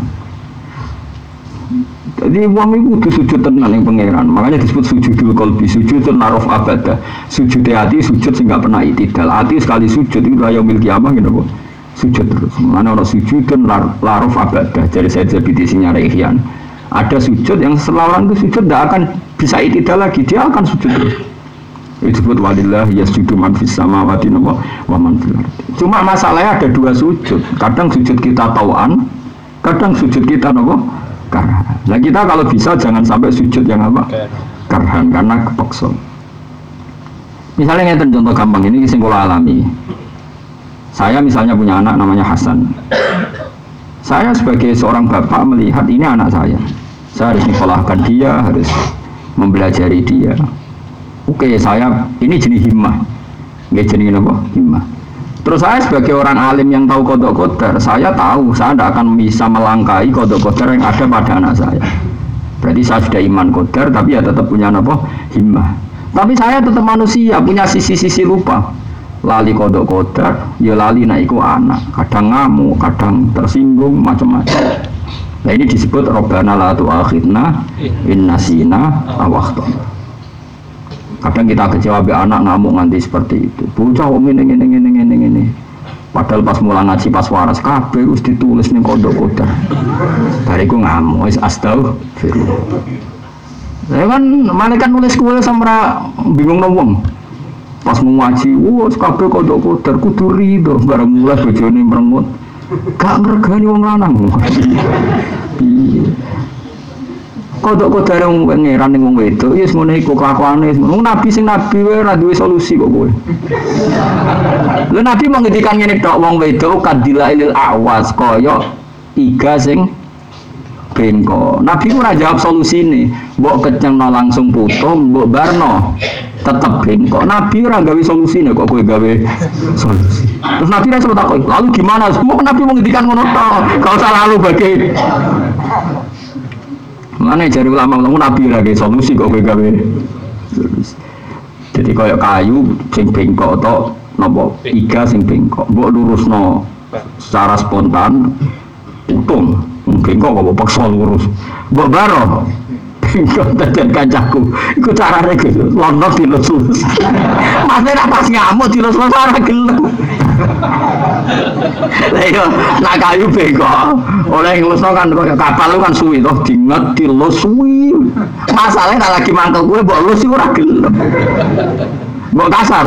A: Jadi wong itu kudu sujud tenan yang pangeran. Makanya disebut sujudul qalbi, sujudul naruf abadah. Sujud hati, sujud sing gak pernah itidal. Hati sekali sujud itu la yaumil qiyamah gitu kok. Sujud terus. Mana orang sujudun laruf abadah. Jadi saya jadi di sini Ihyan. Ada sujud yang setelah orang itu sujud tidak akan bisa itidal lagi, dia akan sujud terus. Itu disebut walillah yasjudu man fis samawati wa man fil ardi. Cuma masalahnya ada dua sujud. Kadang sujud kita tauan, kadang sujud kita nopo karhan. Nah kita kalau bisa jangan sampai sujud yang apa? Karhan, karena kepaksa. Misalnya ngeten contoh gampang ini sing kula alami. Saya misalnya punya anak namanya Hasan. Saya sebagai seorang bapak melihat ini anak saya. Saya harus menyekolahkan dia, harus mempelajari dia. Oke, saya ini jenis himmah, nggak jenis apa? Himmah. Terus saya sebagai orang alim yang tahu qada qadar, saya tahu saya tidak akan bisa melangkahi qada qadar yang ada pada anak saya. Berarti saya sudah iman qadar, tapi ya tetap punya apa? Himmah. Tapi saya tetap manusia, punya sisi-sisi lupa. Lali qada qadar, ya lali naiku anak. Kadang ngamuk, kadang tersinggung, macam-macam. Nah ini disebut Rabbana la tu'akhidna in nasina aw akhtana. Kadang kita kecewa be anak ngamuk nganti seperti itu. Bocah ini. Padahal pas mulai ngaji pas waras kabeh wis ditulis ning qada qadar. Bariku ngamuk wis astagfirullah. Saya kan malaikat nulis kuwi samra bingung wong. Pas mau ngaji, wes kabeh qada qadar kudu rido bareng mulai bojone merengut. Gak ngregani wong lanang. Kodok qadar wong pangeran ning wong wedok ya ngono iku kelakuane wong nabi sing nabi wae ora duwe solusi kok kowe. Lha nabi mau ngendikan ngene tok wong wedok kadilailil awas kaya iga sing bengko. Nabi ora jawab solusine, mbok kecengno langsung putuh, mbok barno tetep bengko. Nabi ora gawe solusine kok kowe gawe solusi. Terus nabi ra sempat takon, lalu gimana? Semua nabi mau ngendikan ngono tok. Gak usah lalu bagi mana cari ulama nabi lagi solusi kok gawe. Jadi kayak kayu sing bengkok atau nopo iga sing bengkok, mbok lurusno secara spontan utung bengkok kok paksa lurus. Mbok baro bengkok dadan kancaku. Iku carane gitu, londo dilus-lus. Masih pas ngamuk dilus-lus ora gelem. Lah yo nak kayu bengkok oleh ngelusno kan kaya kapal lu kan suwi toh dinget dilus suwi. Masalahnya tak lagi mangkel kowe mbok lus ora gelem. Mbok kasar.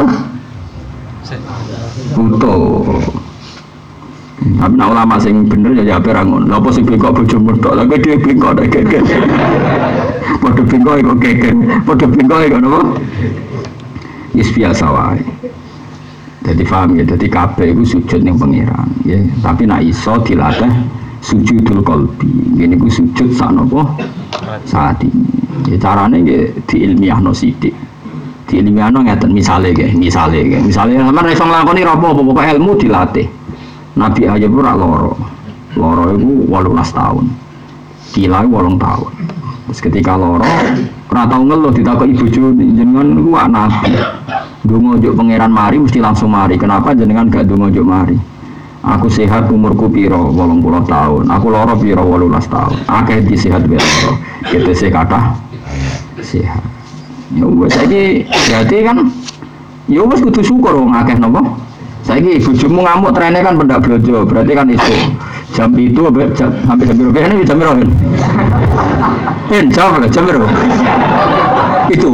A: Butuh. Tapi nak ulama sing bener ya ape ra ngono. Lha opo sing bengkok bojomu tok. Lah dhewe bengkok nek keken. Padha bengkok kok keken. Padha bengkok kok napa? Wis biasa wae. Jadi paham ya, jadi kabeh itu sujud yang pangeran ya. Tapi nak iso dilatih sujudul qalbi. Ngene iku sujud sak napa? Saat ini. Ya carane nggih diilmiahno sithik. Diilmiahno ngeten misale sampeyan iso nglakoni apa pokoke ilmu dilatih. Nabi Ayub ora loro. Loro iku 18 tahun. Kila 8 tahun. Terus ketika loro ora tau ngeluh ditakoki bojone jenengan niku nabi. Donga njuk pangeran mari mesti langsung mari. Kenapa jenengan gak donga njuk mari? Aku sehat umurku piro 80 tahun. Aku lara piro 18 tahun. Akeh di sehat wae lara. Kita sekata sehat. Ya wis saiki berarti kan ya wis kudu syukur wong akeh napa? Saiki bojomu ngamuk trene kan pendak blojo, berarti kan itu. Jam itu sampai jam berapa? Ini jam berapa? Jawab lah, jam berapa? Itu.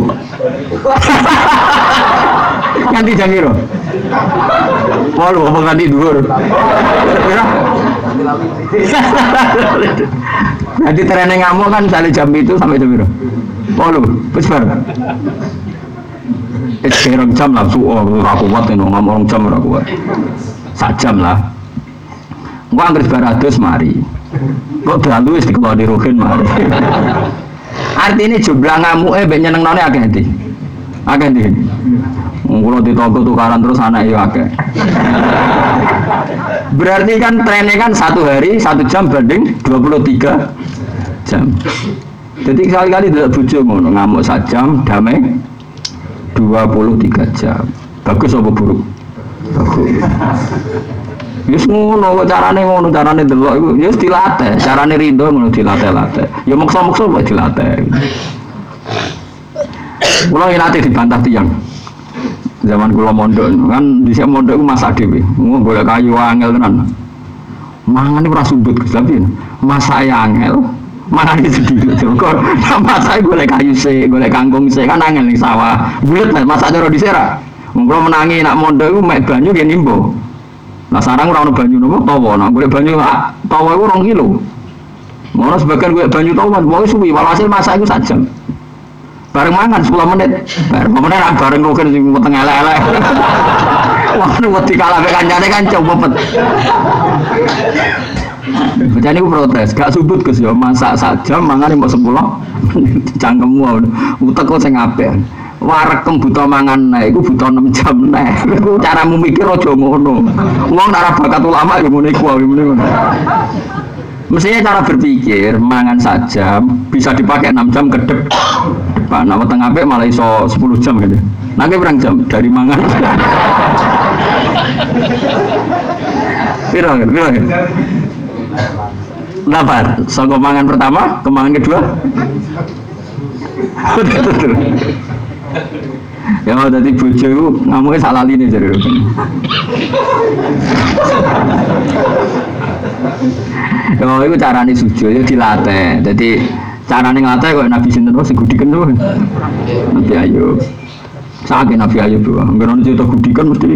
A: Ganti jam berapa? Walu, apa ganti dhuwur? Jadi training ngamuk kan dari jam itu sampai jam berapa? Walu, besar. Sekarang jam lah, aku kuat ngomong jam aku kuat. 1 jam lah. Gua anggere barados mari. Kok dalu wis dikeloni ruhin mari. Artine jumlah ngamuke mbek nyenengnone akeh ndi? Akeh ndi? Kula ditonggo tukaran terus anake yo akeh. Berarti kan trennya kan 1 hari 1 jam banding 23 jam. Jadi sekali-kali tidak bojo ngono, ngamuk 1 jam, damai 23 jam. Bagus apa buruk? Bagus. Wis ngono carane delok iku ya wis dilatih, carane rindo ngono dilatih-latih. Ya maksa-maksa kok dilatih. Kula ngelatih dibantah tiyang. Zaman kula mondok kan dhisik mondok iku masak dhewe. Golek kayu angel tenan. Mangane ora sumbut tapi masak angel. Mangane sedih kok. Masak golek kayu sik, golek kangkung sik kan angel ning sawah. Bulet masak cara dhisik ra. Wong kula menangi nak mondok iku mek banyu nggih nimbo. Nah sarang ora ono banyu nopo tawa, nek golek banyu tawa iku 2 kilo. Ngono sebagian golek banyu tawa, pokoke suwi, walhasil masak iku 1 jam. Bareng mangan 10 menit. Bareng menit ra bareng roken sing weteng elek-elek. Wah, wedi kalah mek kancane kan coba pet. Bocane ku protes, gak subut Gus ya masak 1 jam mangan mbok 10. Cangkemmu utek kok sing apik. Warekem buta mangan nek iku buta 6 jam nek. Iku caramu mikir aja ngono. Wong nek bakat ulama ya ngene iku wae ngono. Mestinya cara berpikir mangan 1 jam bisa dipakai 6 jam ke depan. Nah, weteng apik malah iso 10 jam gitu. Nanti berang jam dari mangan. Piro. Lapar. Sangko mangan pertama, ke mangan kedua. Betul. Ya mau tadi bojo itu ngamuknya salah line jadi ya itu caranya sujud itu dilatih. Jadi caranya ngelatih kok Nabi sinten wae sing gudiken tuh Nabi Ayub. Saking Nabi Ayub tuh enggak ono cerita gudikan mesti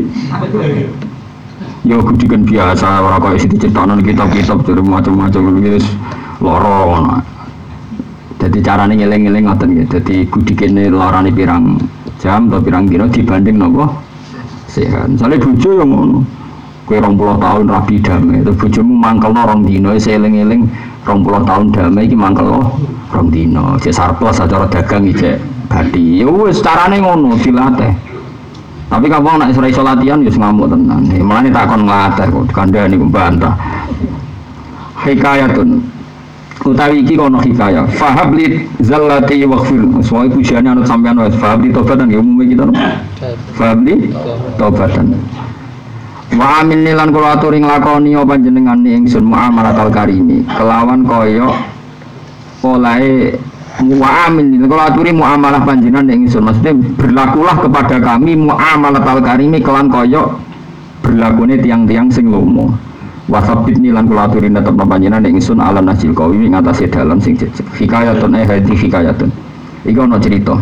A: ya gudikan biasa ora kok isi dicetakno kitab-kitab jadi macam-macam wis lara ngono. Jadi caranya ngeling-ngeling ngoten nggih. Jadi gudikene larane pirang jam atau pirang dina dibanding napa sehat. Misale bojo yo ngono. Kowe 20 tahun rabi damai, terus bojomu mangkelno 2 dina, eling-eling 20 tahun damai iki mangkelno 2 dina. Cek sarplos acara dagang iki bathi. Ya wis carane ngono dilatih. Tapi kamu nek iso latihan ya ngamuk tenan. Mulane takon nglatih kok kandhane mbantah. Hikayatun utawi iki kono hikayah fahab li zallati waghfir soal pujiane anut sampean wae fahab li tobatan ya umume kita no fahab li tobatan wa amin lan kula aturi nglakoni apa panjenengane ingsun muamalatal karimi kelawan kaya olahe wa amin kula aturi muamalah panjenengan ingsun mesti berlakulah kepada kami muamalatal karimi kelan kaya berlakune tiang-tiang sing lomo wasabit nilan kula aturi tetep panjenengan ingsun ala nasil qawi ngatasi dalan sing jejeg hikayatun hadi hikayatun iki ana cerita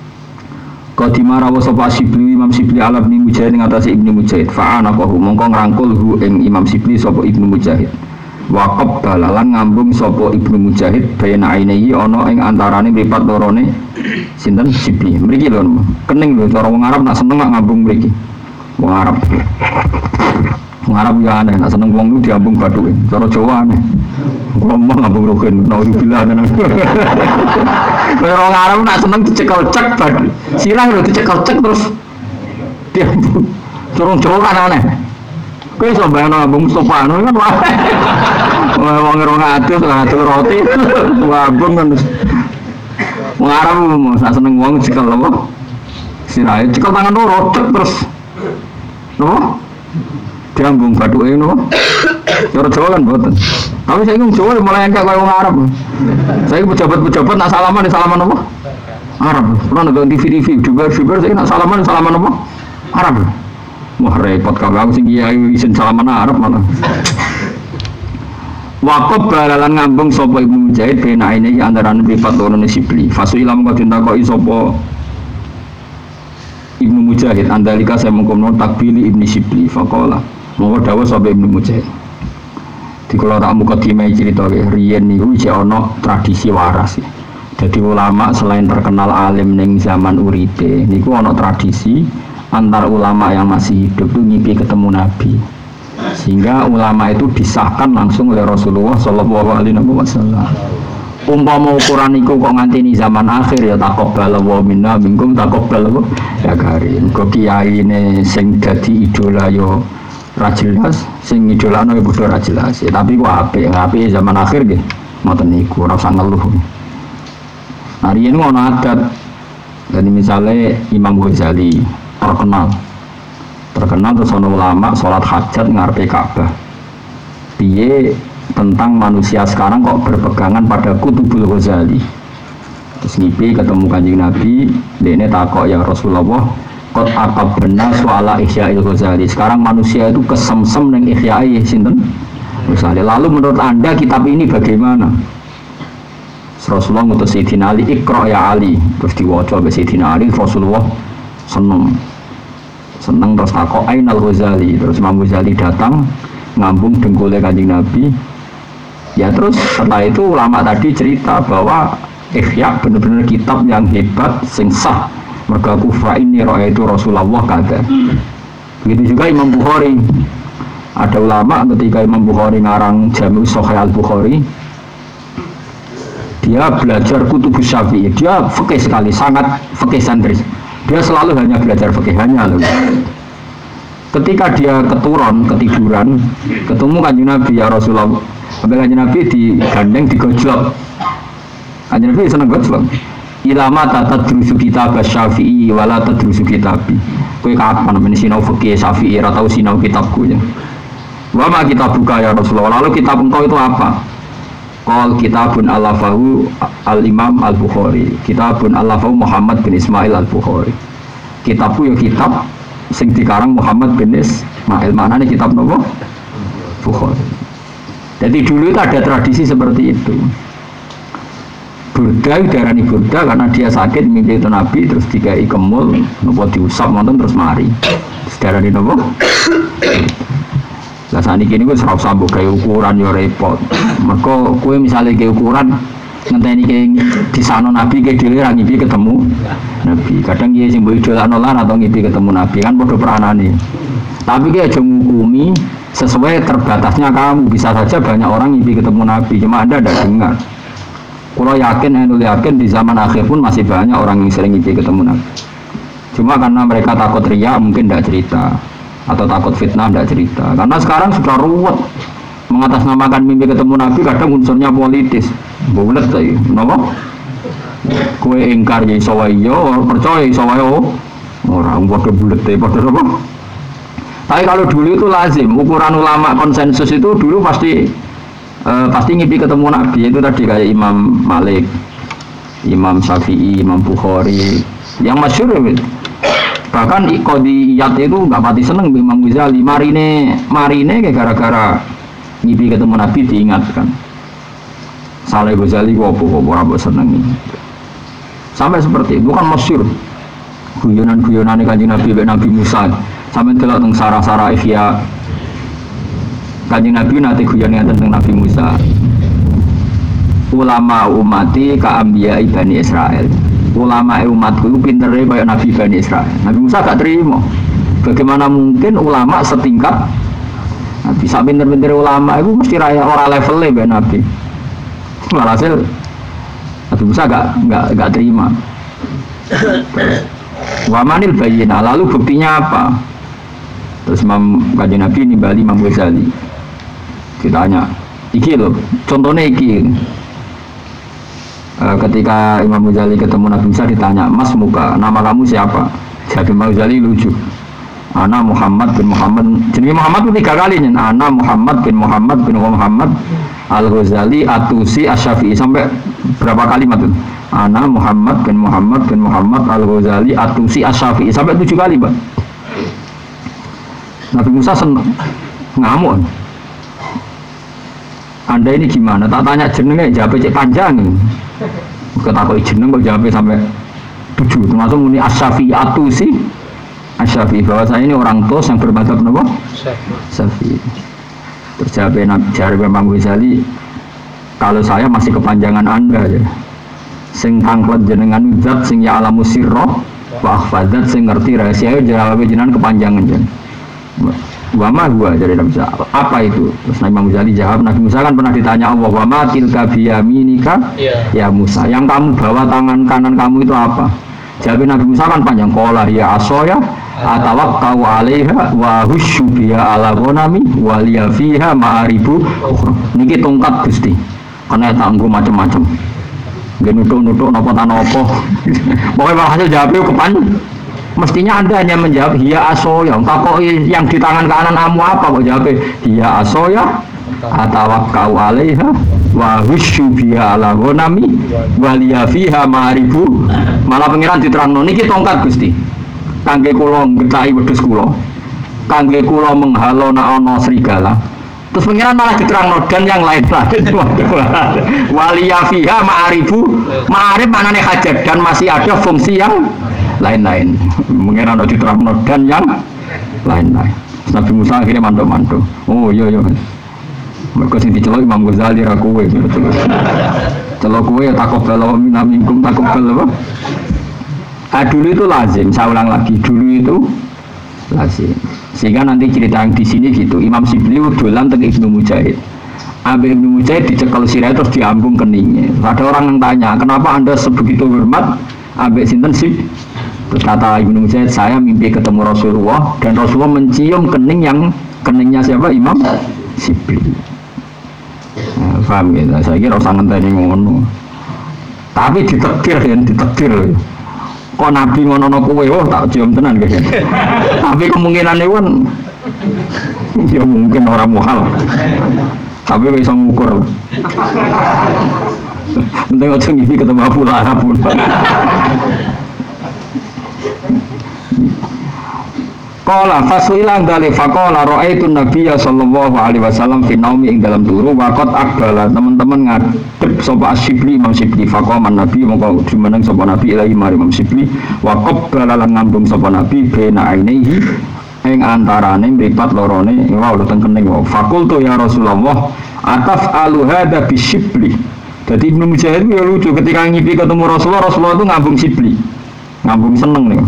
A: Qadimah rawa sapa Sibli Imam Sibli ala Ibnu Mujahid ngatasi Ibnu Mujahid fa'ana qahu mongko ngrangkul hu ing Imam Sibli sapa Ibnu Mujahid waqab balalan ngambung sapa Ibnu Mujahid bayana ainehi ana ing antarane mripat lorone sinten Sibli mriki lho kening lho cara wong Arab nak seneng ngambung mriki wong Arab Arab ya aneh, nak seneng wong itu diambung bathuke. Cara Jawa aneh. Ngomong ngambung rugen, naudzubillah tenan. Orang Arab nak seneng dicekel cek bathu. Sirah lho dicekel cek terus diambung. Corong-corong kan aneh. Kowe iso bayangno ngambung Mustofa kan wae. Wong ngatur roti. Ngambung kan. Wong Arab nak seneng wong dicekel apa? Sirah cekel tangan loro cek terus. Loh? Diambung bathuke ngono. Cara Jawa kan mboten. Tapi saya ngomong Jawa mulai engkek kaya wong Arab. Saya pejabat-pejabat nak salaman apa? Arab. Pernah nonton TV juga saya nak salaman apa? Arab. Wah repot kalau aku sing kiai isin salaman Arab malah. Wakob balalan ngambung sapa Ibnu Mujahid bena ini antarané privat lorone Sibli. Fasu ilam kok ditakoki sapa Ibnu Mujahid andalika saya mengkono takbili Ibnu Sibli faqala. Monggo dawuh sapa Ibnu Mujahid. Dikala tak mukadimah cerita riyen niku isih ana tradisi waras. Jadi ulama selain terkenal alim ning zaman uripe niku ana tradisi antar ulama yang masih hidup itu ngipi ketemu Nabi. Sehingga ulama itu disahkan langsung oleh Rasulullah Shallallahu Alaihi Wasallam. Umpama ukuran itu kok nganti ini zaman akhir ya taqabbal wa minna minkum taqabbal ya karim. Kok kiai ini sing dadi idola yo ra jelas, sing idolano yo padha ra jelas. Ya, tapi kok apik zaman akhir nggih. Ngoten niku ora usah ngeluh. Hari ini ono adat. Jadi misalnya Imam Ghazali terkenal terus ono ulama sholat hajat ngarepe Ka'bah. Piye tentang manusia sekarang kok berpegangan pada Kutubul Ghazali. Terus ngipi ketemu Kanjeng Nabi, dene takok ya Rasulullah, qad aqabna soala Ihya'il Ghazali. Sekarang manusia itu kesemsem ning Ihya'i sinten? Ghazali. Lalu menurut Anda kitab ini bagaimana? Rasulullah ngutus Sayyidina Ali, Iqra ya Ali. Terus diwaca oleh Sayyidina Ali, Rasulullah seneng terus takok Ainal Ghazali. Terus Imam Ghazali datang ngambung dengkulnya Kanjeng Nabi. Ya terus setelah itu ulama tadi cerita bahwa Ihya benar-benar kitab yang hebat sing sah. Merga kufa ini ra'aitu Rasulullah kata. Begitu juga Imam Bukhari. Ada ulama ketika Imam Bukhari ngarang Jami' Sahih Al-Bukhari, dia belajar Kutubus Syafi'i. Dia fikih sekali, sangat fikih santri. Dia selalu hanya belajar fikih hanya loh. Ketika dia ketiduran, ketemu Kanjeng Nabi ya Rasulullah. Sampai Kanjeng Nabi digandeng digojlok. Kanjeng Nabi seneng gojlok. Ilama tatadrusu kitab Syafi'i wala tadrusu kitabi. Kowe kapan men sinau fikih Syafi'i ora tau sinau kitabku ya. Wa ma kitabuka ya Rasulullah. Lalu kitab engkau itu apa? Qal kitabun alafahu al-Imam Al-Bukhari. Kitabun alafahu Muhammad bin Ismail Al-Bukhari. Kitabku ya kitab sing dikarang Muhammad bin Ismail. Maknanya kitab nopo? Bukhari. Jadi dulu itu ada tradisi seperti itu. Burda diarani burda karena dia sakit mimpi itu Nabi terus dikai kemul nopo diusap nonton terus mari. Terus diarani nopo? Lah saniki niku ora usah mbok gawe ukuran yo repot. Mergo kowe misale gawe ukuran ngenteni ke disano Nabi ke dhewe ra ngipi ketemu Nabi. Kadang kiye sing mbok idolakno lan atau ngipi ketemu Nabi kan padha peranane. Tapi ki aja ngukumi sesuai terbatasnya kamu. Bisa saja banyak orang ngipi ketemu Nabi, cuma Anda tidak dengar. Kalau yakin di zaman akhir pun masih banyak orang yang sering ngipi ketemu Nabi. Cuma karena mereka takut riya mungkin tidak cerita. Atau takut fitnah tidak cerita karena sekarang sudah ruwet mengatasnamakan mimpi ketemu Nabi kadang unsurnya politis bulet saya kenapa? Kue ingkar ya isawayo percaya isawayo orang bodoh bulet bodoh apa? Tapi kalau dulu itu lazim ukuran ulama konsensus itu dulu pasti ngipi ketemu Nabi itu tadi kayak Imam Malik, Imam Syafi'i, Imam Bukhari yang masyhur ya. Bahkan Qadiyat itu nggak pati seneng Imam Ghazali marine kayak gara-gara ngipi ketemu Nabi diingatkan Saleh Ghazali kok ora seneng sampai seperti itu kan masyhur guyonan-guyonane Kanjeng Nabi mek Nabi Musa sampai delok teng sarah-sarah Ihya Kanjeng Nabi nate guyon tentang Nabi Musa ulama umati ka ambiya Bani Israel. Ulama umatku itu pinternya kayak Nabi Bani Israel. Nabi Musa gak terima. Bagaimana mungkin ulama setingkat Nabi? Sak pinter-pinter ulama itu mesti raya orang levelnya be Nabi. Walhasil Nabi Musa gak terima. Wamanil bayina. Lalu buktinya apa? Terus Kanjeng Nabi nimbali Imam Ghazali. Ditanya, iki loh, contohnya iki. Ketika Imam Ghazali ketemu Nabi Musa ditanya, Mas muka, nama kamu siapa? Jadi Imam Ghazali lucu. Ana Muhammad bin Muhammad. Jadi Muhammad itu 3 kali nih. Ana Muhammad bin Muhammad Al-Ghazali Atusi Asy-Syafi'i sampai berapa kalimat itu? Ana Muhammad bin Muhammad Al-Ghazali Atusi Asy-Syafi'i sampai 7 kali, Pak. Nabi Musa senang, ngamuk. Anda ini gimana? Tak tanya jenenge, jawab cek panjang. Ketahui jeneng kok jawab sampai 7. Termasuk muni Asy-Syafi'atu sih. Asy-Syafi'i bahwa saya ini orang tos yang bermadzhab napa? Syafi'i. Terus jawab Imam Ghazali, kalau saya masih kepanjangan Anda ya. Sing tangklet jenengan zat sing ya alamu sirra wa akhfadzat sing ngerti rahasia jawab jenengan kepanjangan jen. Wama gua jadi Nabi Musa. Apa itu? Terus Imam Ghazali jawab, Nabi Musa kan pernah ditanya Allah, wama tilka biyaminika ya Musa. Yang kamu bawa tangan kanan kamu itu apa? Jawab Nabi Musa kan panjang, qala ya asoya atawakkau 'alaiha wa husyu biha ala ghanami wa liya fiha ma'aribu. Niki tongkat Gusti. Karena tanggo macam-macam. Nggih nutuk-nutuk napa ta napa. Pokoke hasil jawab kepan. Mestinya Anda hanya menjawab hiya asoya. Takoki yang di tangan kanan kamu apa kok jawab hiya asoya atawakkau 'alaiha wa husyu biha ala ghanami wa liya fiha ma'aribu. Malah pengiran diterangno niki tongkat Gusti. Kangge kula ngetahi wedhus kula. Kangge kula menghalo nek ana serigala. Terus pengiran malah diterangno dan yang lain-lain. Waliya fiha ma'aribu. Ma'arif maknane hajat dan masih ada fungsi yang lain-lain. Pengiran diterangno dan yang lain-lain. Nabi Musa akhirnya mantuk-mantuk. Oh iya. Mereka sing dicelok Imam Ghazali ra kowe. Celok kowe ya takobal minkum takobal apa? Dulu itu lazim, saya ulang lagi, dulu itu lazim. Sehingga nanti cerita yang di sini gitu, Imam Sibli dolan teng Ibnu Mujahid. Ambil Ibnu Mujahid dicekel sirah terus diambung keningnya. Ada orang yang tanya, kenapa Anda sebegitu hormat ambil sinten sih? Terus kata Ibnu Mujahid, saya mimpi ketemu Rasulullah dan Rasulullah mencium keningnya siapa? Imam Sibli. Nah, paham ya? Saya kira usah ngenteni ngono. Tapi ditekdir. Kok Nabi ngono kowe tak cium tenan guys. Tapi kemungkinannya kan ya mungkin orang muhal. Tapi bisa ngukur. Penting aja ngipi ketemu Abu Lahab. Qala fasuilan dali faqala ra'aitu nabiyya sallallahu alaihi wasallam fi naumi ing dalam turu waqat akbala teman-teman ngadep sapa Asy-Syibli Imam Syibli faqaman nabi mongko dimeneng sapa nabi ilahi mari Imam Syibli wa qabbala lan ngambung sapa nabi bena ainihi ing antarane mripat lorone wa teng kening wa faqultu ya Rasulullah ataf alu hada bi Syibli. Jadi Ibnu Mujahid ya lucu ketika ngipi ketemu Rasulullah itu ngambung Syibli. Ngambung seneng nih.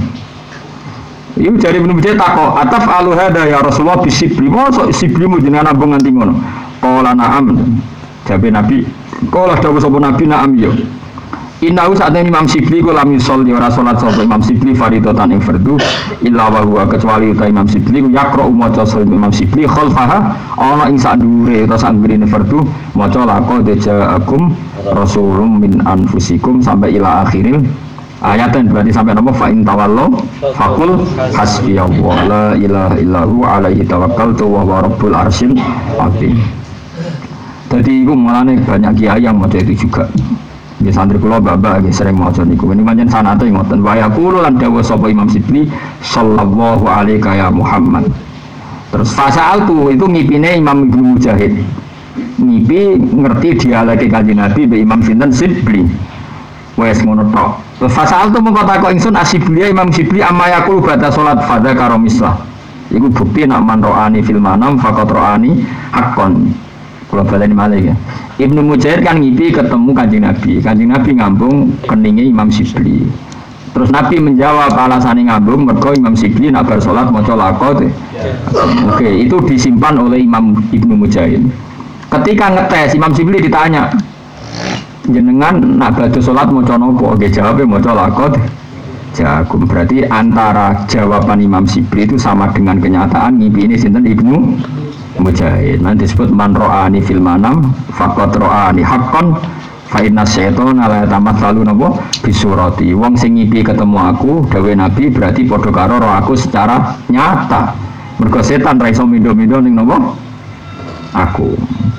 A: Iku jare Ibnu Mujahid takok, "Ataf alu hada ya Rasulullah bi Syibli." Mosok Syibli mu jenengan nambung nganti ngono. Qala na'am. Jabe Nabi, qala dawuh sapa Nabi na'am ya. Innahu sa'atene Imam Syibli kula misol ora salat sapa Imam Syibli faridatan ing fardu illa wa huwa kecuali uta Imam Syibli yaqra maca sapa Imam Syibli khalfaha ana ing sak dhuwure utawa sak ngrene fardu maca laqad ja'akum rasulun min anfusikum sampai ila akhiril ayatan berarti sampai nama fa'in tawallo fakul hasbiyallah la ilaha illahu alaihi tawakkaltu wa huwa rabbul arsyil azim. Jadi itu mulane banyak kiai yang maca itu juga. Di santri kula babak sering maca niku. Ini pancen sanate ngoten wa yaqulu lan dawuh sapa Imam Sibli sallallahu alaihi ya Muhammad. Terus fasa'altu itu ngipine Imam Ibnu Mujahid. Ngipi ngerti dialeke Kanjeng Nabi be Imam sinten Sibli. Wes ngono tok. Fasal tu mengko takok ingsun Asy-Syibli Imam Syibli amma yaqul ba'da salat fadza karomislah. Iku bukti nak man ro'ani fil manam faqat ro'ani haqqon. Kula baleni malih ya. Ibnu Mujahid kan ngipi ketemu Kanjeng Nabi. Kanjeng Nabi ngambung keninge Imam Syibli. Terus Nabi menjawab alasane ngambung mergo Imam Syibli nak bar salat maca laqad. Oke, itu disimpan oleh Imam Ibnu Mujahid. Ketika ngetes Imam Syibli ditanya, jenengan nak badhe salat maca napa? Nggih jawabe maca laqad ja'akum. Berarti antara jawaban Imam Syibli itu sama dengan kenyataan ngipi ini sinten Ibnu Mujahid. Nanti disebut man ro'ani fil manam faqad ro'ani haqqan fa inna syaitana la tamatsalu napa bisurati. Wong sing ngipi ketemu aku dawuh Nabi berarti padha karo roh aku secara nyata. Mergo setan ra iso mindo-mindo ning napa aku.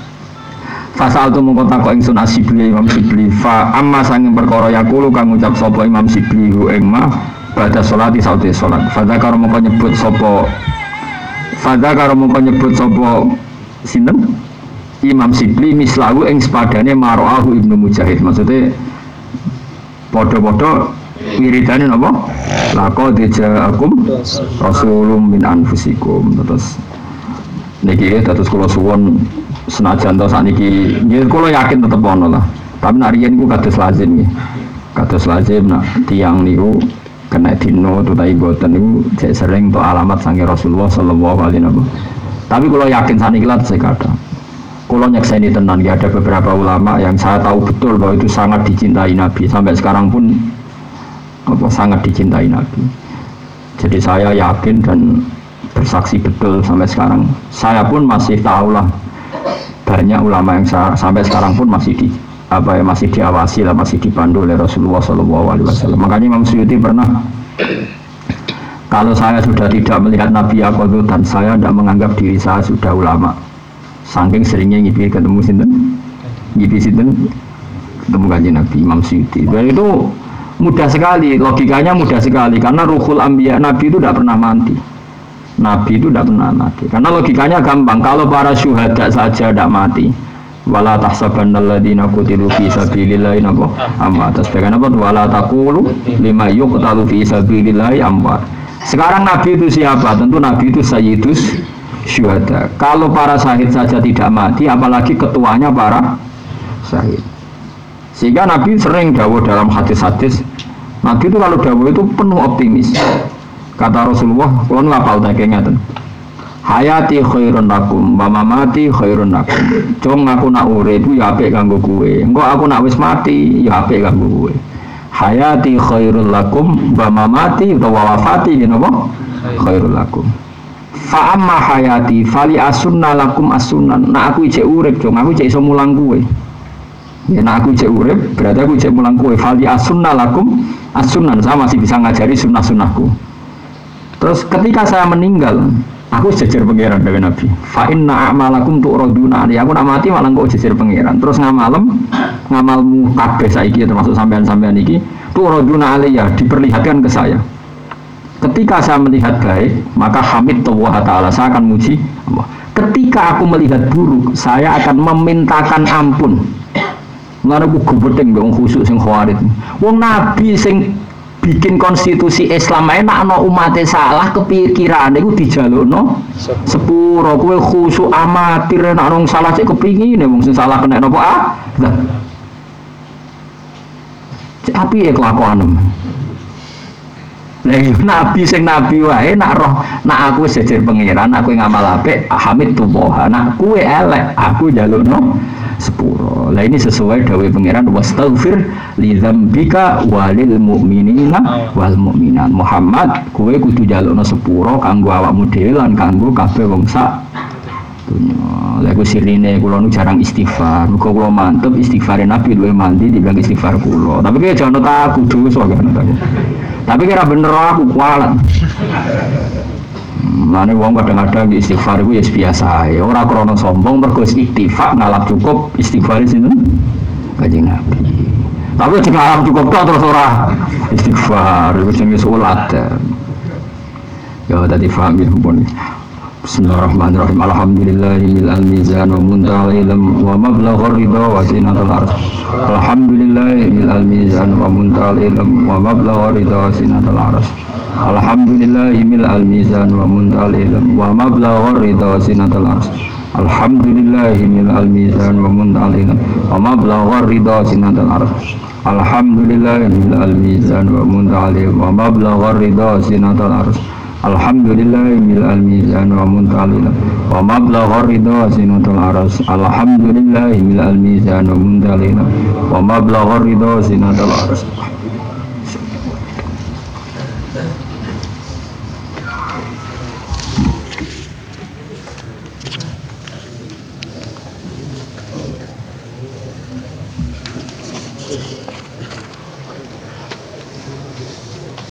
A: Fasal tu mongko takok ingsun Asy-Syibli Imam Syibli fa amma sanging perkara yaqulu kang ngucap sapa Imam Syibli hu ing ma pada salati saute salat fadza karo mongko nyebut sapa sinten Imam Sibli mislahu ing sepadane maroahu Ibnu Mujahid. Maksudnya podo-podo wiridane napa? Laqad ja'akum rasulun min anfusikum. Terus niki terus kula suwun senajan to sakniki nggih kula yakin tetep ono lah. Tapi nek riyen niku kados lazim nggih. Kados lazim nak tiyang niku kena dino utawi boten niku cek sering to alamat sange Rasulullah sallallahu alaihi wasallam. Tapi kula yakin sakniki lah saya kata. Kula nyekseni tenan ya, ada beberapa ulama yang saya tahu betul bahwa itu sangat dicintai Nabi sampai sekarang pun sangat dicintai Nabi. Jadi saya yakin dan bersaksi betul sampai sekarang. Saya pun masih tahulah banyak ulama yang sampai sekarang pun masih masih diawasi lah, masih dipandu oleh Rasulullah SAW. Makanya Imam Suyuti pernah, kalau saya sudah tidak melihat Nabi dan saya tidak menganggap diri saya sudah ulama. Saking seringnya ngipi ketemu ketemu kanjeng Nabi Imam Suyuti. Dan itu mudah sekali, logikanya mudah sekali karena ruhul anbiya Nabi itu tidak pernah mati. Nabi itu tidak pernah mati. Karena logikanya gampang, kalau para syuhada saja tidak mati. Wala tahsabannal ladzina qutilu fi sabilillahi amwat. Terus bagaimana wala taqulu lima yuqtalu fi sabilillahi amwat. Sekarang Nabi itu siapa? Tentu Nabi itu sayyidus syuhada. Kalau para syahid saja tidak mati, apalagi ketuanya para syahid. Sehingga Nabi sering dawuh dalam hadis-hadis. Nabi itu kalau dawuh itu penuh optimis. Kata Rasulullah, kalau ngapal tak ngeten. Hayati khairun lakum, wa mamati khairun lakum. Cung aku nak urip ya apik kanggo kowe. Engko aku nak wis mati ya apik kanggo kowe. Hayati khairul lakum, wa mamati utawa wafati napa? Khairul lakum. Fa amma hayati fali asunna lakum asunan. Nak aku cek urip, cung aku cek iso mulang kowe. Ya nak aku cek urip, berarti aku cek mulang kowe. Fali asunna lakum asunan. Saya masih bisa ngajari sunnah-sunnahku. Terus ketika saya meninggal, aku jejer pangeran dengan Nabi. Fa inna a'malakum tu'raduna ali. Aku nak mati malah kok jejer pangeran. Terus ngamalmu kabeh saiki termasuk sampean-sampean iki tu'raduna ali ya diperlihatkan ke saya. Ketika saya melihat baik, maka hamid Allah Ta'ala, saya akan muji Allah. Ketika aku melihat buruk, saya akan memintakan ampun. Mulane aku gebeting mbek khusuk sing khawarit. Wong Nabi sing bikin konstitusi Islam enak ana umate salah kepikirane iku dijalukno sepuro. Kowe khusuk amatir nek ana salah cek kepingine wong sing salah kena napa Tapi kelakuanem. Nabi sing nabi wae nak roh nak aku sejer pangeran aku ngamal apik hamid tuwa nak kowe elek aku njalukno sepuro. Lah ini sesuai dawuh pangeran wastaghfir li dzambika walil mu'minina wal mu'minat. Muhammad kowe kudu njalukno sepuro kanggo awakmu dhewe lan kanggo kabeh wong sak dunya. Lah iku sirine kula nu jarang istighfar. Muga kula mantep istighfare Nabi luwih mandi dibanding istighfar kula. Tapi kowe jangan aku dosa kan. Tapi kira bener aku kualat. Mane wong kadang-kadang istighfar iku ya biasa ae. Ora krana sombong mergo iktifak ngalap cukup istighfar sinten? Kanjeng Nabi. Tapi jika ngalap cukup tok terus ora istighfar iku jenenge salat. Ya tadi paham ya pun. Bismillahirrahmanirrahim. Alhamdulillahil mizan wa muntal ilm wa mablaghur ridha wa zinatul arsh. Alhamdulillahil mizan wa muntal ilm wa mablaghur ridha wa zinatul arsh. Alhamdulillahil mizan wa muntal ilm wa mablaghur ridha wa zinatul arsh. Alhamdulillahil mizan wa muntal ilm wa mablaghur ridha wa zinatul arsh. Alhamdulillahil mizan wa muntal ilm wa mablaghur ridha wa zinatul arsh. Alhamdulillahil mizan wa muntal ilm wa mablaghur ridha wa zinatul arsh. Alhamdulillahil mizan wa muntal ilm wa mablaghur ridha wa zinatul arsh.